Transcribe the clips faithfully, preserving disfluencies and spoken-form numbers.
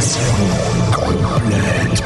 complète.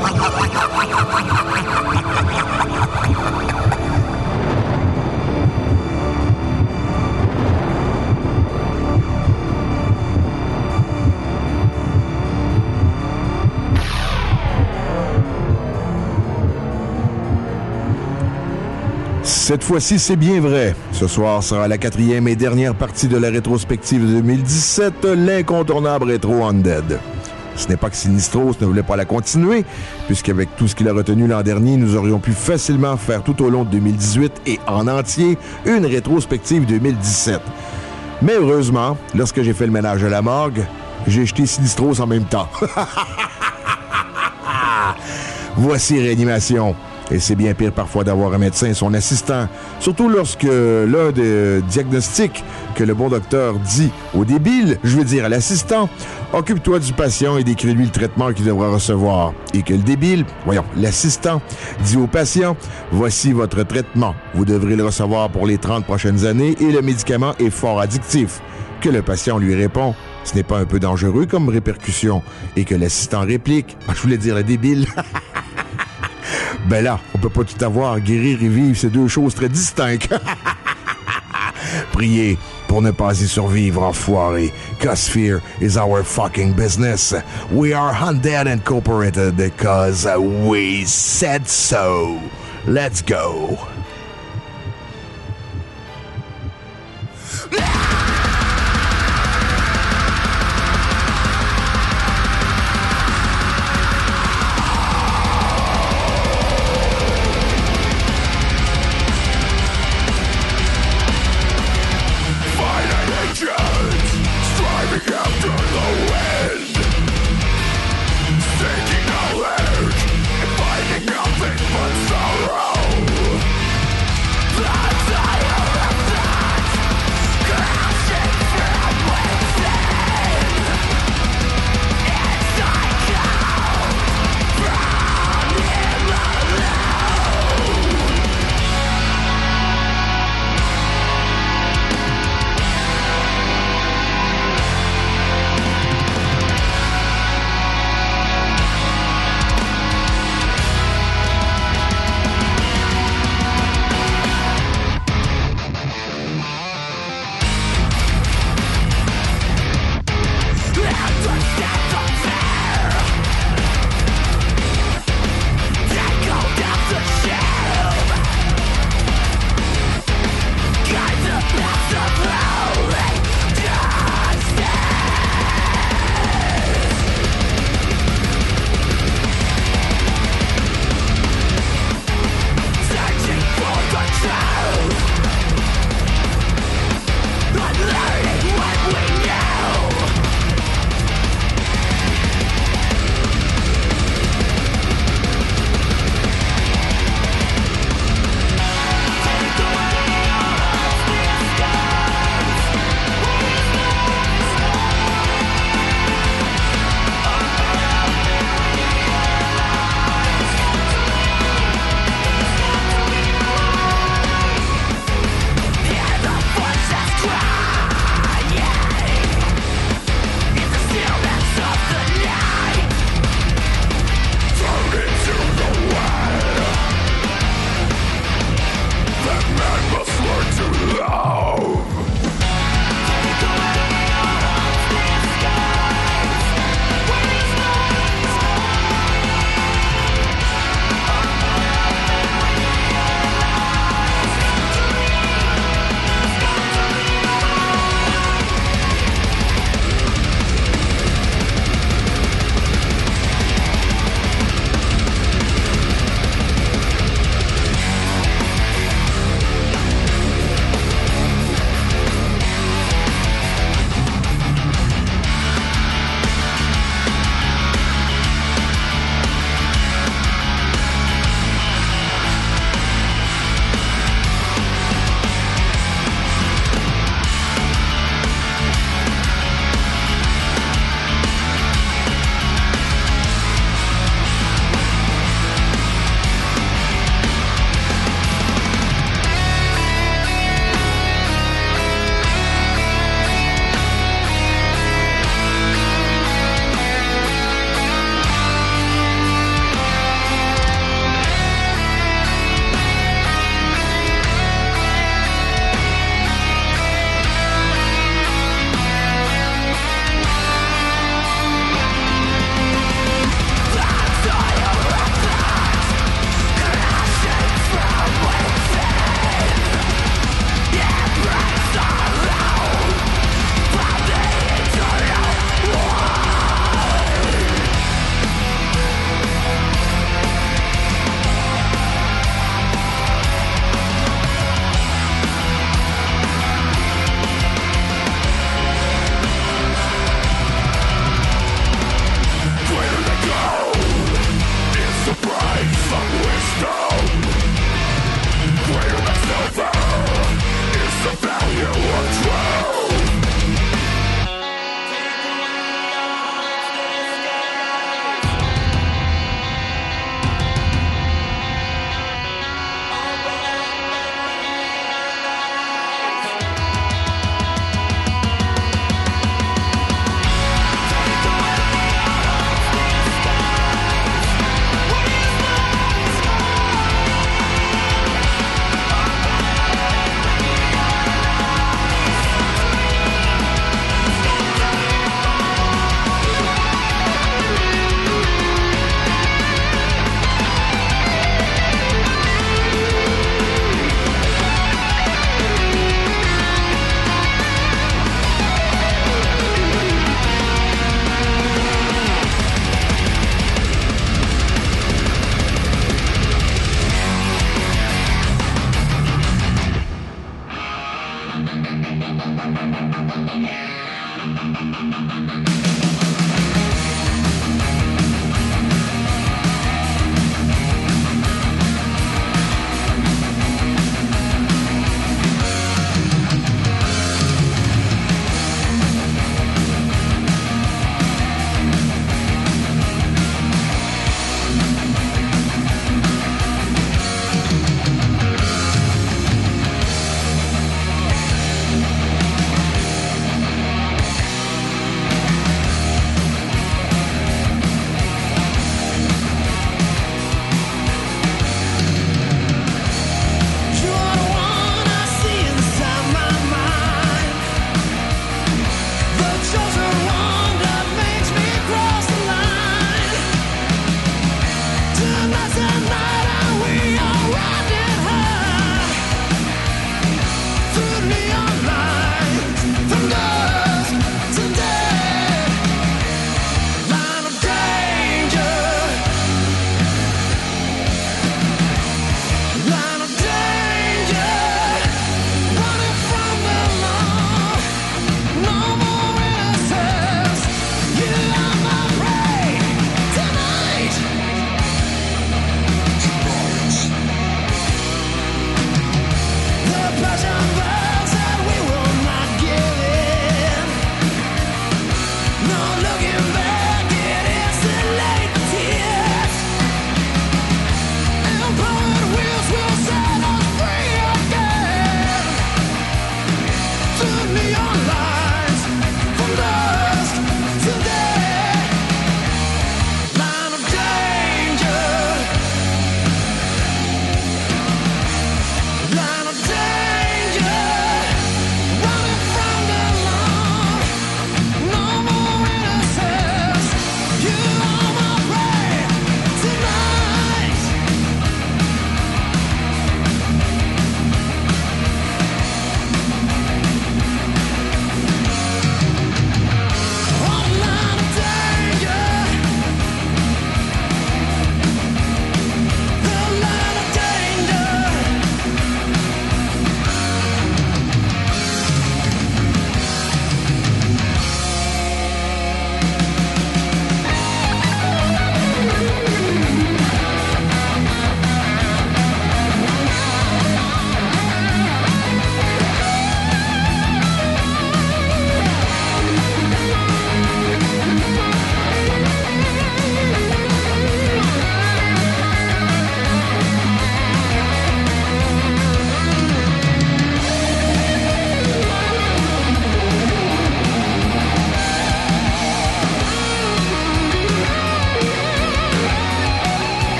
Cette fois-ci, c'est bien vrai. Ce soir sera la quatrième et dernière partie de la rétrospective de deux mille dix-sept, l'incontournable rétro Undead. Ce n'est pas que Sinistros ne voulait pas la continuer, puisqu'avec tout ce qu'il a retenu l'an dernier, nous aurions pu facilement faire tout au long de deux mille dix-huit et en entier une rétrospective deux mille dix-sept. Mais heureusement, lorsque j'ai fait le ménage à la morgue, j'ai jeté Sinistros en même temps. Voici Réanimation. Et c'est bien pire parfois d'avoir un médecin et son assistant, surtout lorsque l'un des diagnostics que le bon docteur dit au débile, je veux dire à l'assistant, occupe-toi du patient et décris-lui le traitement qu'il devra recevoir. Et que le débile, voyons, l'assistant, dit au patient, voici votre traitement. Vous devrez le recevoir pour les trente prochaines années et le médicament est fort addictif. Que le patient lui répond, ce n'est pas un peu dangereux comme répercussion. Et que l'assistant réplique, je voulais dire le débile. Ben là, on peut pas tout avoir, guérir et vivre, c'est deux choses très distinctes. Priez pour ne pas y survivre, enfoiré. Cause fear is our fucking business. We are Undead Incorporated because we said so. Let's go.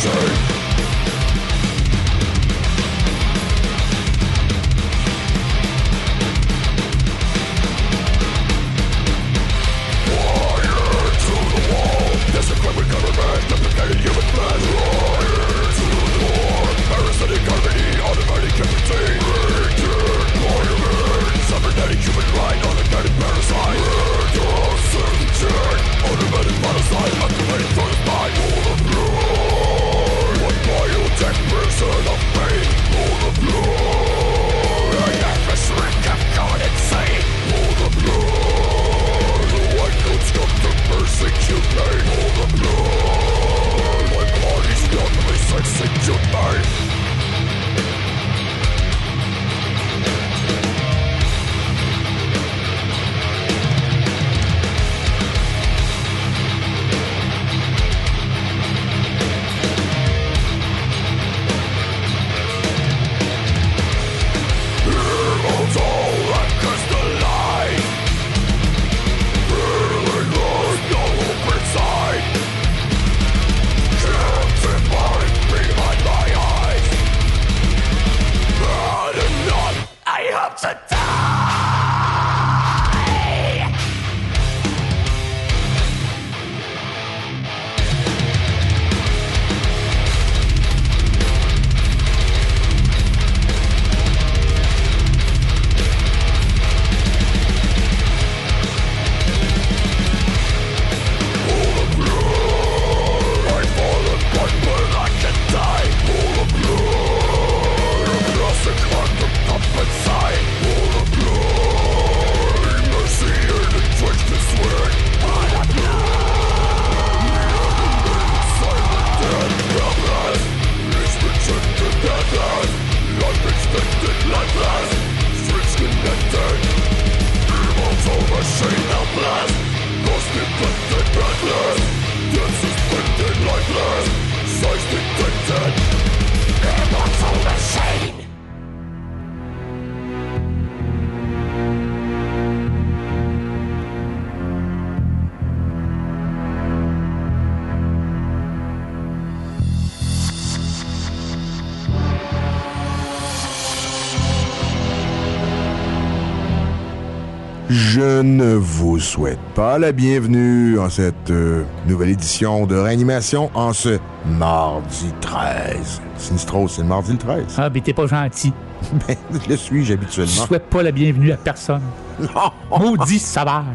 Je ne vous souhaite pas la bienvenue en cette euh, nouvelle édition de Réanimation en ce mardi treize. Sinistros, c'est le mardi le treize. Ah, mais t'es pas gentil. Ben, le suis-je habituellement. Je souhaite pas la bienvenue à personne. Non! Maudit sauvage.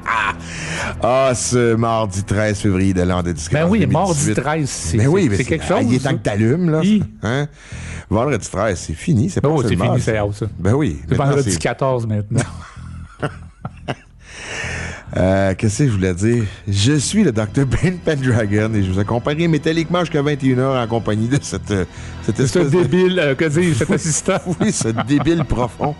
Ah, ce mardi treize février de l'an de discrétion. Ben oui, mardi treize, c'est, ben oui, c'est, c'est quelque chose. Il est temps ça. que t'allumes, là. Oui. Hein? Vendredi treize, c'est fini. C'est pas Oh, c'est seulement, fini, c'est out, ça. Ben oui. C'est vendredi quatorze maintenant. Euh, qu'est-ce que je voulais dire? Je suis le docteur Ben Pendragon et je vous accompagnerai métalliquement jusqu'à vingt et une heures en compagnie de cette, euh, cette C'est espèce ce débile, euh, que dire, cet assistant. de... Oui, ce débile profond.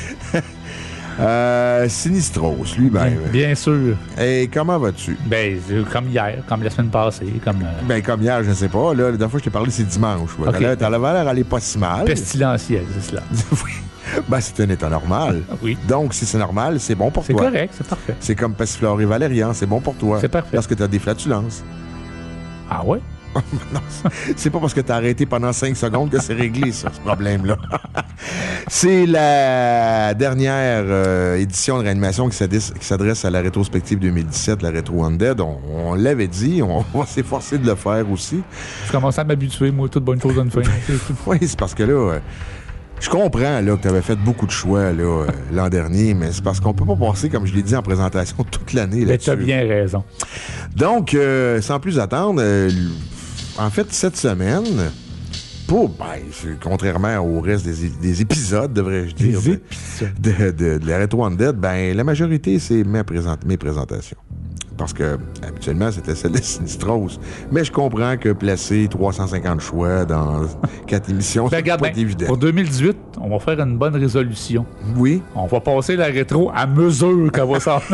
euh, Sinistros, lui-même. Bien, bien sûr. Et comment vas-tu? Ben, comme hier, comme la semaine passée, comme... Euh, Ben, comme hier, je ne sais pas. Là, la dernière fois que je t'ai parlé, c'est dimanche. Okay. T'as l'air, t'as l'air aller pas si mal. pestilentiel, c'est cela. Oui. Ben, c'est un état normal. Oui. Donc, si c'est normal, c'est bon pour c'est toi. C'est correct, c'est parfait. C'est comme Passiflore et Valérian, c'est bon pour toi. C'est parfait. Parce que tu as des flatulences. Ah ouais? Non, c'est pas parce que tu as arrêté pendant cinq secondes que c'est réglé, ça, ce problème-là. C'est la dernière euh, édition de Réanimation qui s'adresse, qui s'adresse à la rétrospective deux mille dix-sept, la Retro Undead. On, on l'avait dit, on va s'efforcer de le faire aussi. Je commence à m'habituer, moi, toute bonne chose à une fin. Oui, c'est parce que là... Euh, Je comprends là, que tu avais fait beaucoup de choix là, euh, l'an dernier, mais c'est parce qu'on peut pas passer, comme je l'ai dit en présentation, toute l'année Mais là-dessus. tu as bien raison. Donc, euh, sans plus attendre, euh, en fait, cette semaine, pour, ben, contrairement au reste des, des épisodes, devrais-je dire, des de, de, de, de la Retro Undead, ben, la majorité, c'est mes, présent- mes présentations. Parce que, habituellement, c'était celle de Sinistros. Mais je comprends que placer trois cent cinquante choix dans quatre émissions, ben, c'est regarde, pas ben, évident. Pour deux mille dix-huit, on va faire une bonne résolution. Oui. On va passer la rétro à mesure qu'elle va s'en...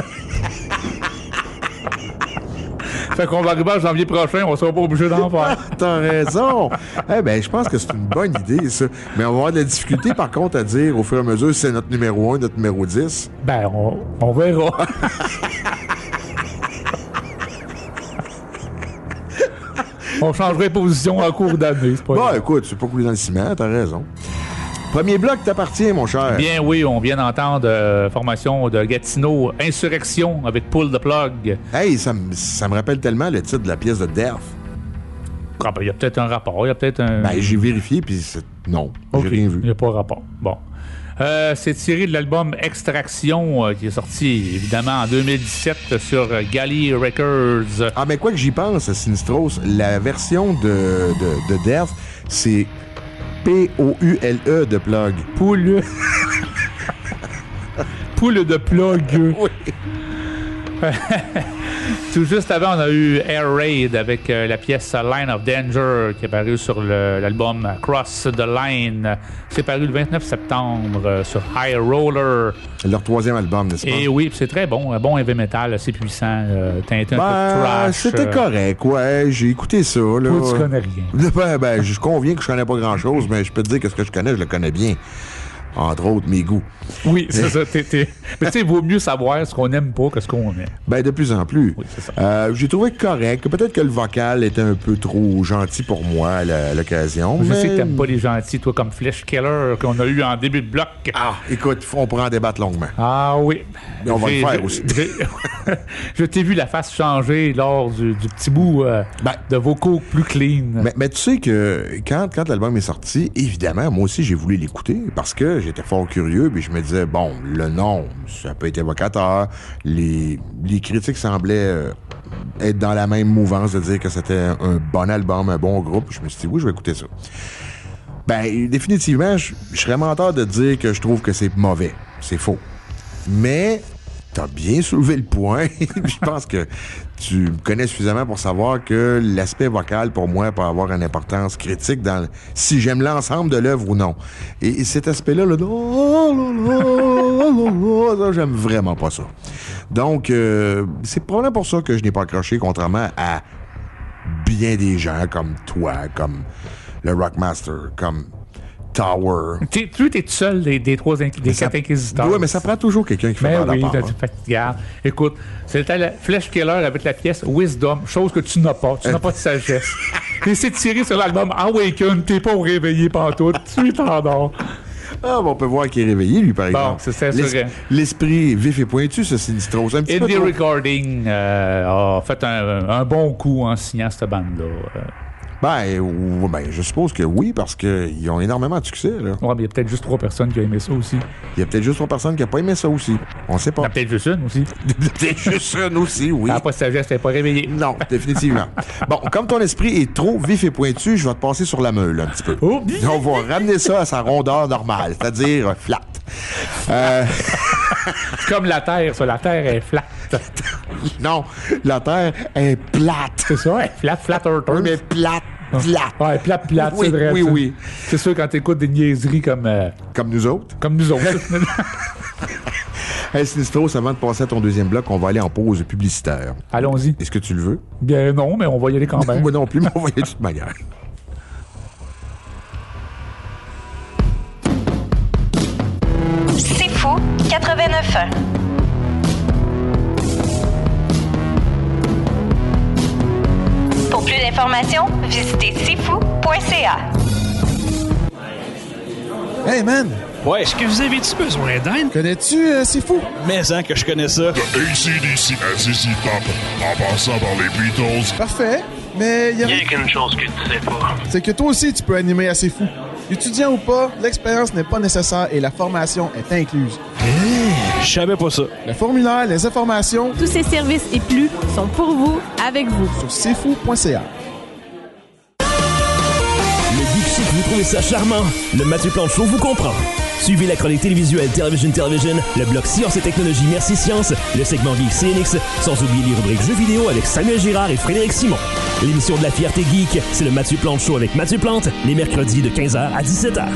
Fait qu'on va arriver en janvier prochain, on sera pas obligé d'en faire. T'as raison. Eh ben, je pense que c'est une bonne idée, ça. Mais on va avoir de la difficulté, par contre, à dire au fur et à mesure si c'est notre numéro un, notre numéro dix. Ben, on, on verra. On changerait de position en cours d'année, c'est pas Bon, grave. écoute, c'est pas coulé dans le ciment, t'as raison. Premier bloc t'appartient, mon cher. Bien oui, on vient d'entendre euh, formation de Gatineau, Insurrection avec Pull the Plug. Hey, ça, me- ça me rappelle tellement le titre de la pièce de Death. Ah, ben, il y a peut-être un rapport, il y a peut-être un... Ben, j'ai vérifié, puis c'est... non, Ok, j'ai rien il vu. n'y a pas de rapport. Bon. Euh, c'est tiré de l'album Extraction, euh, qui est sorti évidemment en deux mille dix-sept sur euh, Galley Records. Ah, mais quoi que j'y pense, Sinistros, la version de, de, de Death, c'est P O U L E de Plug. Poule. Poule de plug. Oui. Tout juste avant, on a eu Air Raid avec euh, la pièce Line of Danger qui est parue sur le- l'album Cross the Line. C'est paru le vingt-neuf septembre euh, sur High Roller. Leur troisième album, n'est-ce pas? Et oui, c'est très bon, un bon heavy metal assez puissant, euh, teinté un peu de Ben, trash. c'était euh, correct, ouais. J'ai écouté ça, là. Toi, tu connais rien. Ben, ben, je conviens que je connais pas grand-chose, mais je peux te dire que ce que je connais, je le connais bien. Entre autres, mes goûts. Oui, c'est ça. T'es, t'es... Mais tu sais, il vaut mieux savoir ce qu'on n'aime pas que ce qu'on aime. Ben, de plus en plus. Oui, c'est ça. Euh, j'ai trouvé correct. Peut-être que le vocal était un peu trop gentil pour moi à la- à l'occasion. Je mais... sais que t'aimes pas les gentils, toi, comme Flesh Killer qu'on a eu en début de bloc. Ah, écoute, on pourra en débattre longuement. Ah oui. Mais on va le J'ai- faire j'ai- aussi. j'ai- Je t'ai vu la face changer lors du, du petit bout euh, Ben, de vocaux plus clean. Mais, mais tu sais que quand, quand l'album est sorti, évidemment, moi aussi, j'ai voulu l'écouter parce que j'étais fort curieux, puis je me disais, bon, le nom, ça peut être évocateur. Les, les critiques semblaient euh, être dans la même mouvance de dire que c'était un, un bon album, un bon groupe. Je me suis dit, oui, je vais écouter ça. Ben, définitivement, je je serais menteur de dire que je trouve que c'est mauvais. C'est faux. Mais t'as bien soulevé le point. Je pense que tu me connais suffisamment pour savoir que l'aspect vocal, pour moi, peut avoir une importance critique dans le- si j'aime l'ensemble de l'œuvre ou non. Et, et cet aspect-là, là, ça, j'aime vraiment pas ça. Donc, euh, c'est probablement pour ça que je n'ai pas accroché, contrairement à bien des gens comme toi, comme le Rockmaster, comme Tower. T'es, tu es tout seul des, des trois inqui- des Mais ça- quatre inquisiteurs. Oui, mais ça prend toujours quelqu'un qui fait Mais faire oui, la part. t'as- hein. fait que, regarde, écoute, c'était la Flesh Killer avec la pièce Wisdom, chose que tu n'as pas. Tu n'as pas de sagesse. Et c'est tiré sur l'album Awaken, t'es pas réveillé pantoute, tu es t'endors. Ah, bon, on peut voir qu'il est réveillé, lui, par Bon, exemple. c'est ça, L'es- c'est vrai. L'esprit vif et pointu, ça, c'est Sinistros. Un petit peu Indie trop. Recording euh, a fait un, un bon coup en signant cette bande-là. Euh, Ben, ou- ben, je suppose que oui, parce qu'ils ont énormément de succès, là. ouais, mais il y a peut-être juste trois personnes qui ont aimé ça aussi. Il y a peut-être juste trois personnes qui n'ont pas aimé ça aussi. On sait Il y pas. en a peut-être juste une aussi. Peut-être juste une aussi, oui. Elle n'a pas de sagesse, elle n'est pas réveillée. Non, définitivement. Bon, comme ton esprit est trop vif et pointu, je vais te passer sur la meule un petit peu. Oh. On va ramener ça à sa rondeur normale, c'est-à-dire euh, flat. Euh, C'est comme la Terre, ça. La Terre est flat. non, la Terre est plate. C'est ça, elle est flat, flat earth. Oui, mais plate, plate. Ouais, plate, plate, Oui, c'est vrai. oui, ça. oui. C'est sûr, quand t'écoutes des niaiseries comme, euh, Comme nous autres. comme nous autres. Hey, Sinistros, avant de passer à ton deuxième bloc, on va aller en pause publicitaire. Allons-y. Est-ce que tu le veux? Bien non, mais on va y aller quand même. Moi non plus, mais on va y aller de toute manière. C'est fou, quatre-vingt-neuf ans. Pour plus d'informations, visitez c'est fou point c a. Hey man, Ouais, Est-ce que vous avez-tu besoin d'aide? connais-tu euh, C'est fou? mais hein que je connais ça. A C D C à Z Z Top, en passant par les Beatles. Parfait, mais il y a... Il y a qu'une chose que tu sais pas. c'est que toi aussi tu peux animer assez fou. Étudiant ou pas, l'expérience n'est pas nécessaire et la formation est incluse. Je savais pas ça. Le formulaire, les informations Tous ces services et plus sont pour vous, avec vous. sur c'est fou point c a. Le Geek Chic, vous trouvez ça charmant? Le Mathieu Plante Show vous comprend. Suivez la chronique télévisuelle Television Television, le bloc Science et Technologie Merci Science, le segment Geek C N X, sans oublier les rubriques Jeux vidéo avec Samuel Girard et Frédéric Simon. L'émission de la fierté geek, c'est le Mathieu Plante Show avec Mathieu Plante, les mercredis de quinze heures à dix-sept heures.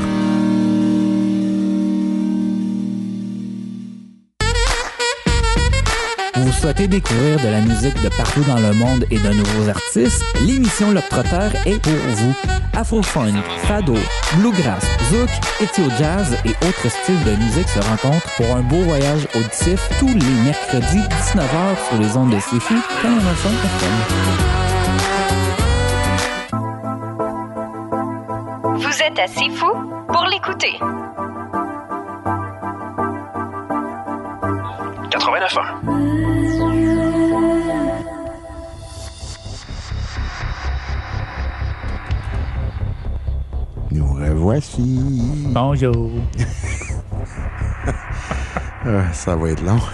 Vous souhaitez découvrir de la musique de partout dans le monde et de nouveaux artistes? L'émission L'Octroteur est pour vous. Afrofunk, fado, bluegrass, zouk, ethio-jazz et autres styles de musique se rencontrent pour un beau voyage auditif tous les mercredis dix-neuf heures sur les ondes de C'est Fou, quatre-vingt-neuf F M. êtes assez fou pour l'écouter. quatre-vingt-neuf ans. Nous revoici. Bonjour. Ah, ça va être long.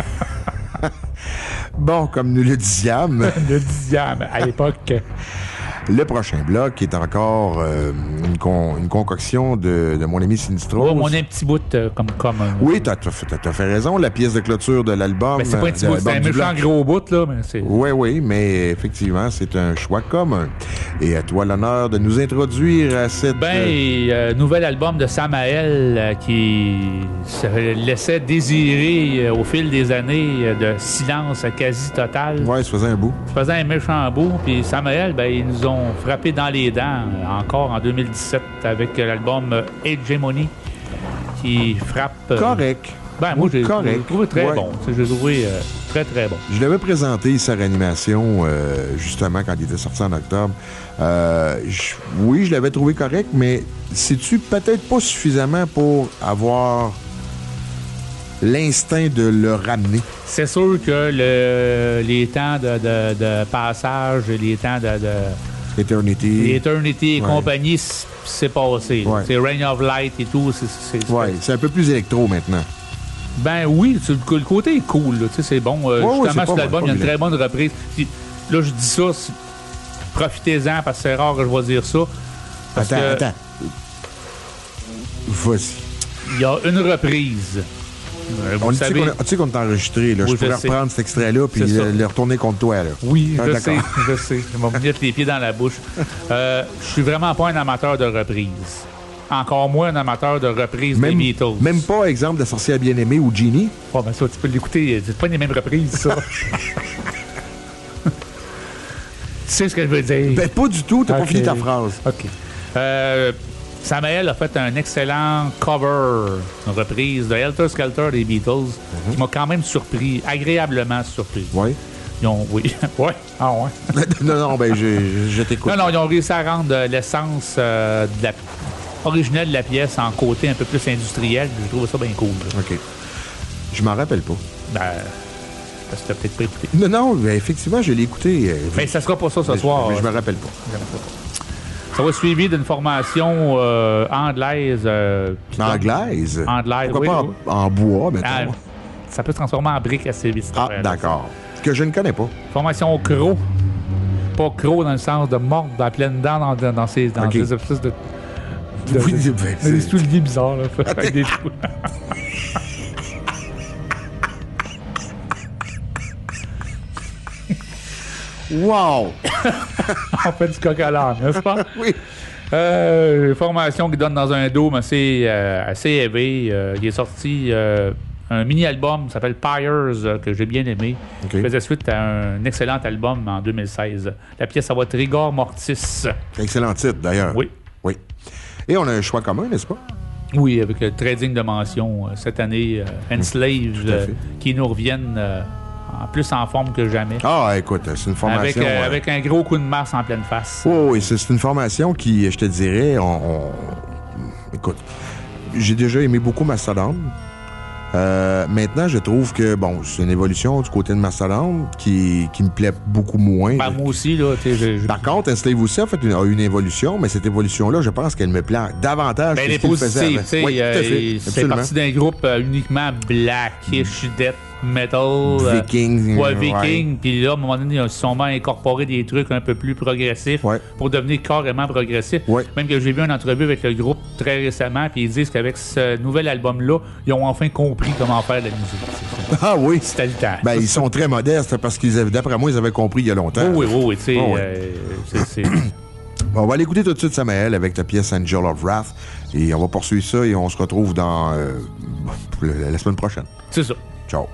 Bon, comme nous le disions, Le dixième à l'époque. le prochain bloc est encore euh, une, con- une concoction de, de mon ami Sinistro. Oh, on a un petit bout euh, comme commun. Oui, t'as, t'as, fait- t'as fait raison. La pièce de clôture de l'album. Ben, c'est pas un petit de bout, c'est un l'album du méchant bloc. gros bout, là, mais c'est... Oui, oui, mais effectivement, c'est un choix commun. Et à toi l'honneur de nous introduire à cette... Ben, euh, euh, nouvel album de Samael euh, qui se laissait désirer euh, au fil des années euh, de silence quasi total. Ouais, ça faisait un bout. Ça faisait un méchant bout. Puis Samael, ben, ils nous ont frappé dans les dents euh, encore en deux mille dix-sept avec euh, l'album euh, Hegemony qui frappe... euh, Correct. Ben, moi, j'ai Correct. trouvé très Ouais. bon. Tu sais, J'ai trouvé euh, très, très bon. Je l'avais présenté, sa réanimation, euh, justement, quand il était sorti en octobre. Euh, je- oui, je l'avais trouvé correct, mais sais-tu peut-être pas suffisamment pour avoir l'instinct de le ramener? C'est sûr que le, les temps de, de, de passage, les temps de... de Eternity. Eternity et Ouais. compagnie, c- c'est passé. Ouais. C'est Reign of Light et tout. c'est- c'est- c'est- Ouais, c'est un peu plus électro maintenant. Ben oui, tu- le, le côté est cool. là, tu sais, c'est bon. Euh, Ouais, ouais, justement, c'est sur pas l'album, mal, il y a pas une très vilain. bonne reprise. Puis, là, je dis ça, c'est- profitez-en parce que c'est rare que je vais dire ça. Parce Attends, que attends. Vas-y. il y a une reprise. Euh, Vous On le tu sais savez. qu'on a- tu sais qu'on est enregistré, là. Oui, je pourrais je sais. reprendre cet extrait-là puis C'est ça. le, le retourner contre toi, là. Oui, Ah, je d'accord. sais, je sais. Je vais me mettre les pieds dans la bouche. Euh, je suis vraiment pas un amateur de reprise. Encore moins un amateur de reprise Même, des Beatles. même pas, exemple, de Sorcière bien-aimée ou Genie. Oh, ben ça, tu peux l'écouter. C'est pas les mêmes reprises, ça. Tu sais ce que je veux dire? Ben, pas du tout. T'as Ok. pas fini ta phrase. OK. Euh, Samael a fait un excellent cover, une reprise de Helter Skelter des Beatles, qui m'a quand même surpris, agréablement surpris. Oui. Ils ont, oui. ouais. Ah ouais. non, non, ben, je, je t'écoute. Non, non, ils ont réussi à rendre euh, l'essence euh, de la, originelle de la pièce en côté un peu plus industriel. Je trouve ça bien cool. là. OK. Je m'en rappelle pas. Ben, parce que t'as peut-être pas écouté. Non, non, ben, effectivement, je l'ai écouté. euh, Mais ça sera pas ça ce mais- soir. mais je me rappelle pas. Ça va suivi d'une formation euh, anglaise. euh, qui donne- Anglaise? Anglaise, Pourquoi oui, pas oui. en, en bois, mettons? Ah, ça peut se transformer en brique assez vite. cette Ah, affaire-là. d'accord. Que je ne connais pas. Formation croc. Pas croc dans le sens de mordre dans la pleine dent dans, dans, dans ces, dans Ok. ces espèces de. de Oui, de- ben, des c'est- souliers bizarres, là. Avec des trous. Wow! On fait du coq à l'âne, n'est-ce pas? Oui. Euh, formation qui donne dans un dôme assez, euh, assez élevé. Euh, il est sorti euh, un mini-album qui s'appelle Pyres, euh, que j'ai bien aimé. OK. Qui faisait suite à un excellent album en deux mille seize. La pièce, ça va être Rigor Mortis. Excellent titre, d'ailleurs. Oui. Oui. Et on a un choix commun, n'est-ce pas? Oui, avec euh, très digne de mention euh, cette année, euh, Enslaved, Tout à euh, fait. qui nous reviennent euh, en plus en forme que jamais. Ah, écoute, c'est une formation... avec, euh, euh, avec un gros coup de masse en pleine face. Oui, oui, c'est c'est une formation qui, je te dirais, on, on- écoute, j'ai déjà aimé beaucoup Mastodon. Euh, maintenant, je trouve que, bon, c'est une évolution du côté de Mastodon qui, qui me plaît beaucoup moins. Ben, moi aussi, là, tu sais, je- je- Par contre, Enslave aussi a fait une, a eu une évolution, mais cette évolution-là, je pense qu'elle me plaît davantage Ben, que les ce qu'il faisait positifs, avant. tu sais, Oui, tout à euh, fait, c'est absolument. parti d'un groupe euh, uniquement blackish, death metal. euh, Viking, ouais, euh, Viking. Puis là, à un moment donné, ils ont sûrement incorporé des trucs un peu plus progressifs Ouais. pour devenir carrément progressifs. Ouais. Même que j'ai vu une entrevue avec le groupe très récemment, puis ils disent qu'avec ce nouvel album-là, ils ont enfin compris comment faire de la musique. Ah oui. C'était le temps. Ben, ils sont très modestes parce qu'ils avaient, d'après moi, ils avaient compris il y a longtemps. Oui, oui, oui, tu sais, Oh, oui. euh, c'est- c'est... Bon, on va l'écouter tout de suite, Samael, avec ta pièce Angel of Wrath. Et on va poursuivre ça et on se retrouve dans euh, la la semaine prochaine. c'est ça. Ciao.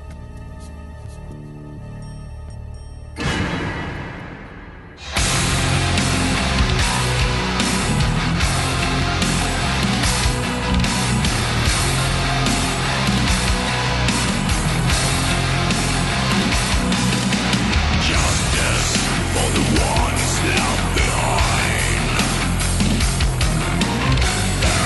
For the ones left behind.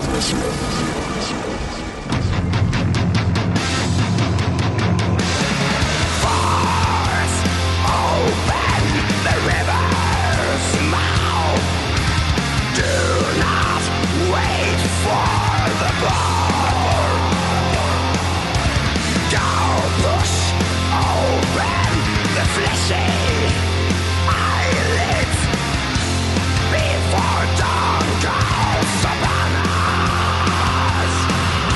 Before dawn calls upon us.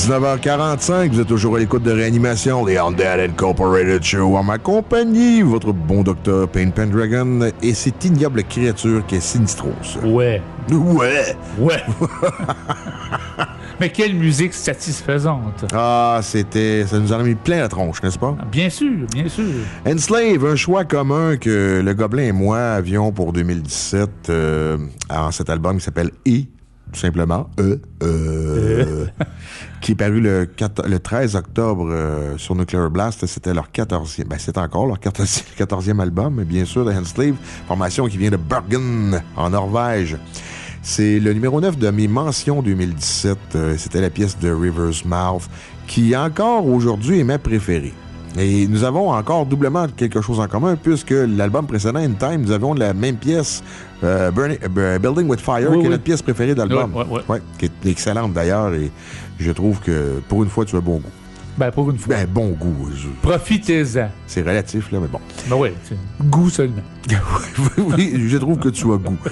dix-neuf heures quarante-cinq, vous êtes toujours à l'écoute de Réanimation, The Undead Incorporated Show, en ma compagnie, votre bon docteur Pain Pendragon et cette ignoble créature qui est Sinistros. Ouais. Ouais. Ouais. Mais quelle musique satisfaisante. Ah, c'était... ça nous en a mis plein la tronche, n'est-ce pas? Bien sûr, bien sûr. Enslave, un choix commun que le Gobelin et moi avions pour deux mille dix-sept euh, en cet album qui s'appelle E, tout simplement, E, euh, qui est paru le, quatorze, le treize octobre euh, sur Nuclear Blast. C'était leur quatorzième, ben c'est encore leur quatorzième, quatorzième album, bien sûr, de Enslave, formation qui vient de Bergen, en Norvège. C'est le numéro neuf de mes mentions deux mille dix-sept. Euh, c'était la pièce de River's Mouth, qui encore aujourd'hui est ma préférée. Et nous avons encore doublement quelque chose en commun, puisque l'album précédent, In Time, nous avons la même pièce, euh, Burning, euh, Building with Fire, oui, qui oui. est notre pièce préférée d'album. Oui, oui, oui. Ouais, qui est excellente d'ailleurs, et je trouve que pour une fois, tu as bon goût. Ben, pour une fois. Ben, bon goût. Je... Profitez-en. C'est relatif, là, mais bon. Ben oui, c'est goût seulement. Oui, je trouve que tu as goût.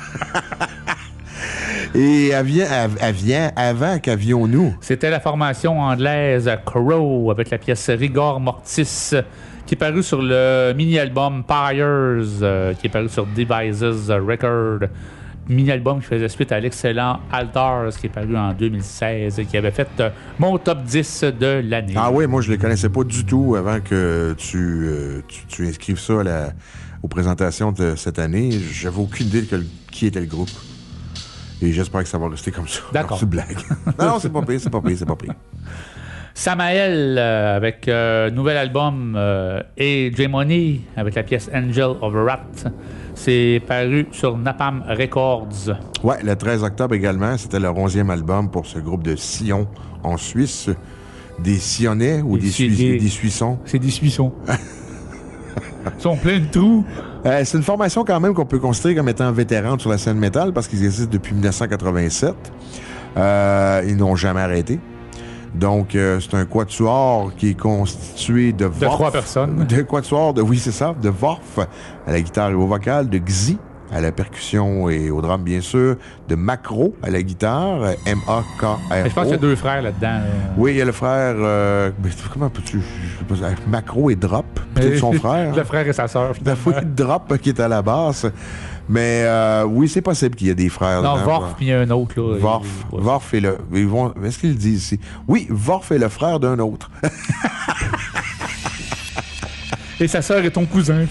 Et elle vient, elle, elle vient avant qu'avions-nous? C'était la formation anglaise Crow avec la pièce Rigor Mortis qui est parue sur le mini-album Pyres euh, qui est paru sur Devices Record. Mini-album qui faisait suite à l'excellent Altars qui est paru en deux mille seize et qui avait fait euh, mon top dix de l'année. Ah oui, moi je ne les connaissais pas du tout avant que tu, euh, tu, tu inscrives ça à la, aux présentations de cette année. J'avais aucune idée de que, qui était le groupe. Et j'espère que ça va rester comme ça. D'accord. C'est une blague. non, non, c'est pas pire, c'est pas pire, c'est pas pire. Samael euh, avec euh, nouvel album euh, et J-Money avec la pièce Angel of Wrath. C'est paru sur Napalm Records. Ouais, le treize octobre également. C'était leur onzième album pour ce groupe de Sion en Suisse. Des Sionnais ou des, des, Suis- des, des Suissons. C'est des Suissons. Ils sont pleins de trous. Euh, c'est une formation quand même qu'on peut considérer comme étant vétérante sur la scène métal parce qu'ils existent depuis dix-neuf cent quatre-vingt-sept. Euh, ils n'ont jamais arrêté. Donc, euh, c'est un quatuor qui est constitué de... De Vorf, trois personnes. De quatuor, de, oui, c'est ça, de Vorf à la guitare et au vocal, de Xi à la percussion et au drum, bien sûr, de Macro à la guitare, M A K R O. Je pense qu'il y a deux frères là-dedans. Là. Oui, il y a le frère... Euh, comment peux-tu... Je sais pas, Macro et Drop, peut-être son frère. Le frère et sa sœur. Oui, Drop qui est à la basse. Mais euh, oui, c'est possible qu'il y ait des frères. Non, dedans, Vorf, puis il y a un autre. Là, Vorf. il... Vorf est le... Ils vont... Est-ce qu'ils le disent ici? Oui, Vorf est le frère d'un autre. Et sa sœur est ton cousin.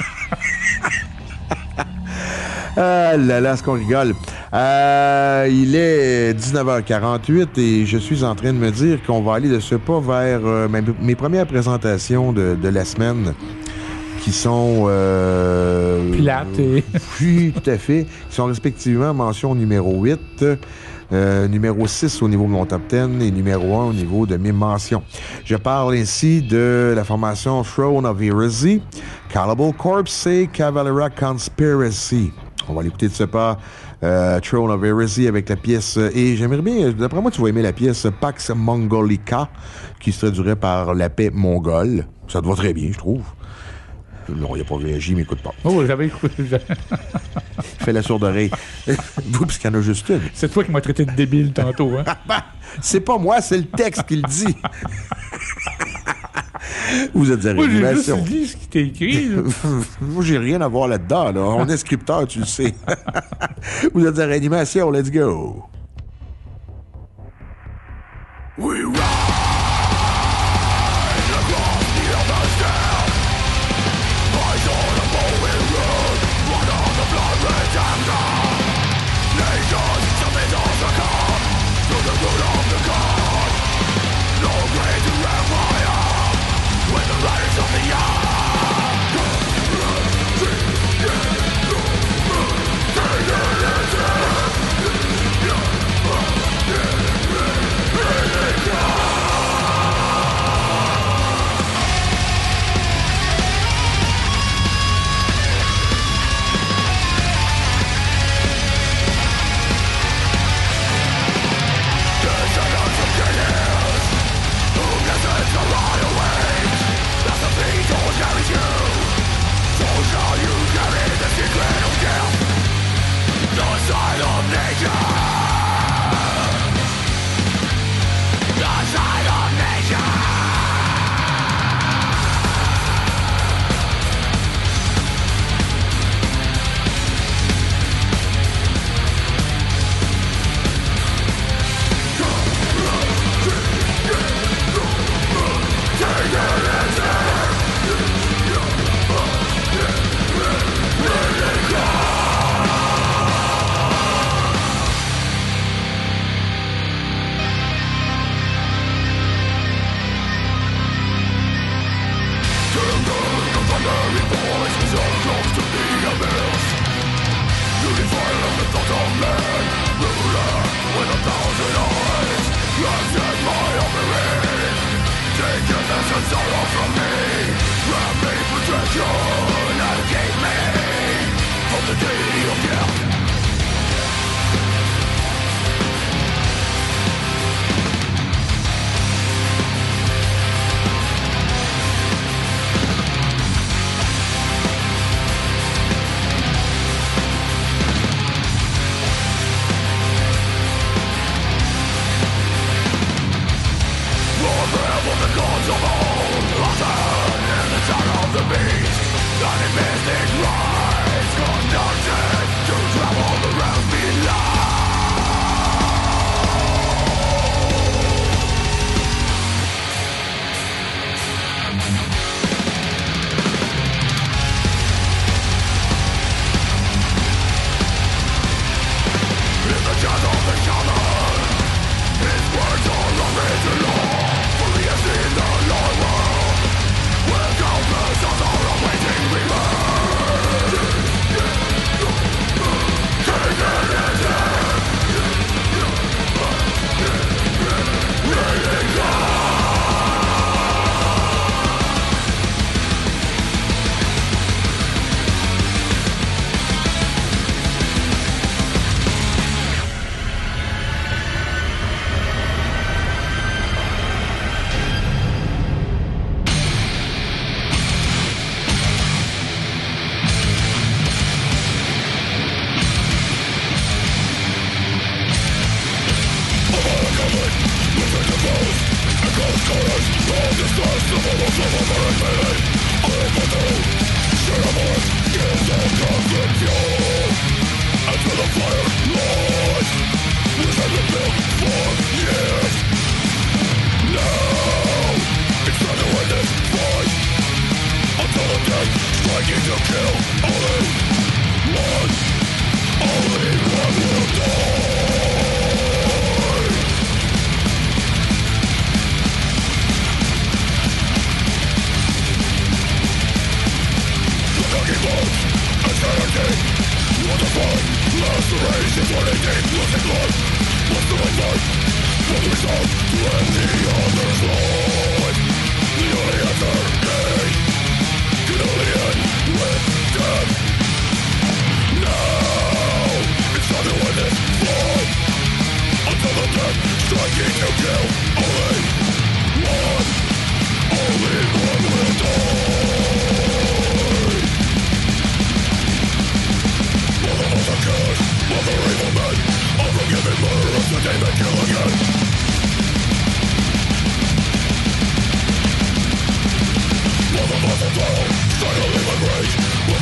Ah là là, ce qu'on rigole. Euh, il est dix-neuf heures quarante-huit et je suis en train de me dire qu'on va aller de ce pas vers euh, mes, mes premières présentations de, de la semaine qui sont... Euh, Pilates. Et... Oui, tout à fait. Qui sont respectivement mention numéro huit, euh, numéro six au niveau de mon top dix et numéro un au niveau de mes mentions. Je parle ici de la formation Throne of Heresy, Cannibal Corpse et Cavalera Conspiracy. On va l'écouter de ce pas, euh, Throne of Heresy avec la pièce, et j'aimerais bien, d'après moi, tu vas aimer la pièce Pax Mongolica, qui se traduirait par la paix mongole. Ça te va très bien, je trouve. Non, il n'a pas réagi, mais écoute pas. Oh, j'avais écouté. Fais la sourde oreille. Vous, parce qu'il y en a juste une. C'est toi qui m'as traité de débile tantôt, hein? C'est pas moi, c'est le texte qui le dit. Vous êtes à Réanimation. Moi, j'ai juste dit ce qui t'est écrit. Moi, j'ai rien à voir là-dedans. Là. On est scripteur, tu le sais. Vous êtes à Réanimation, let's go. We ride across the understand. Eyes on a bowling road. One on the blood red anger. Nations, something also come to the root of the god. No greater empire. When the riders of the yard Descendants of killers, who lessons are right away. That's the beat Finally my rage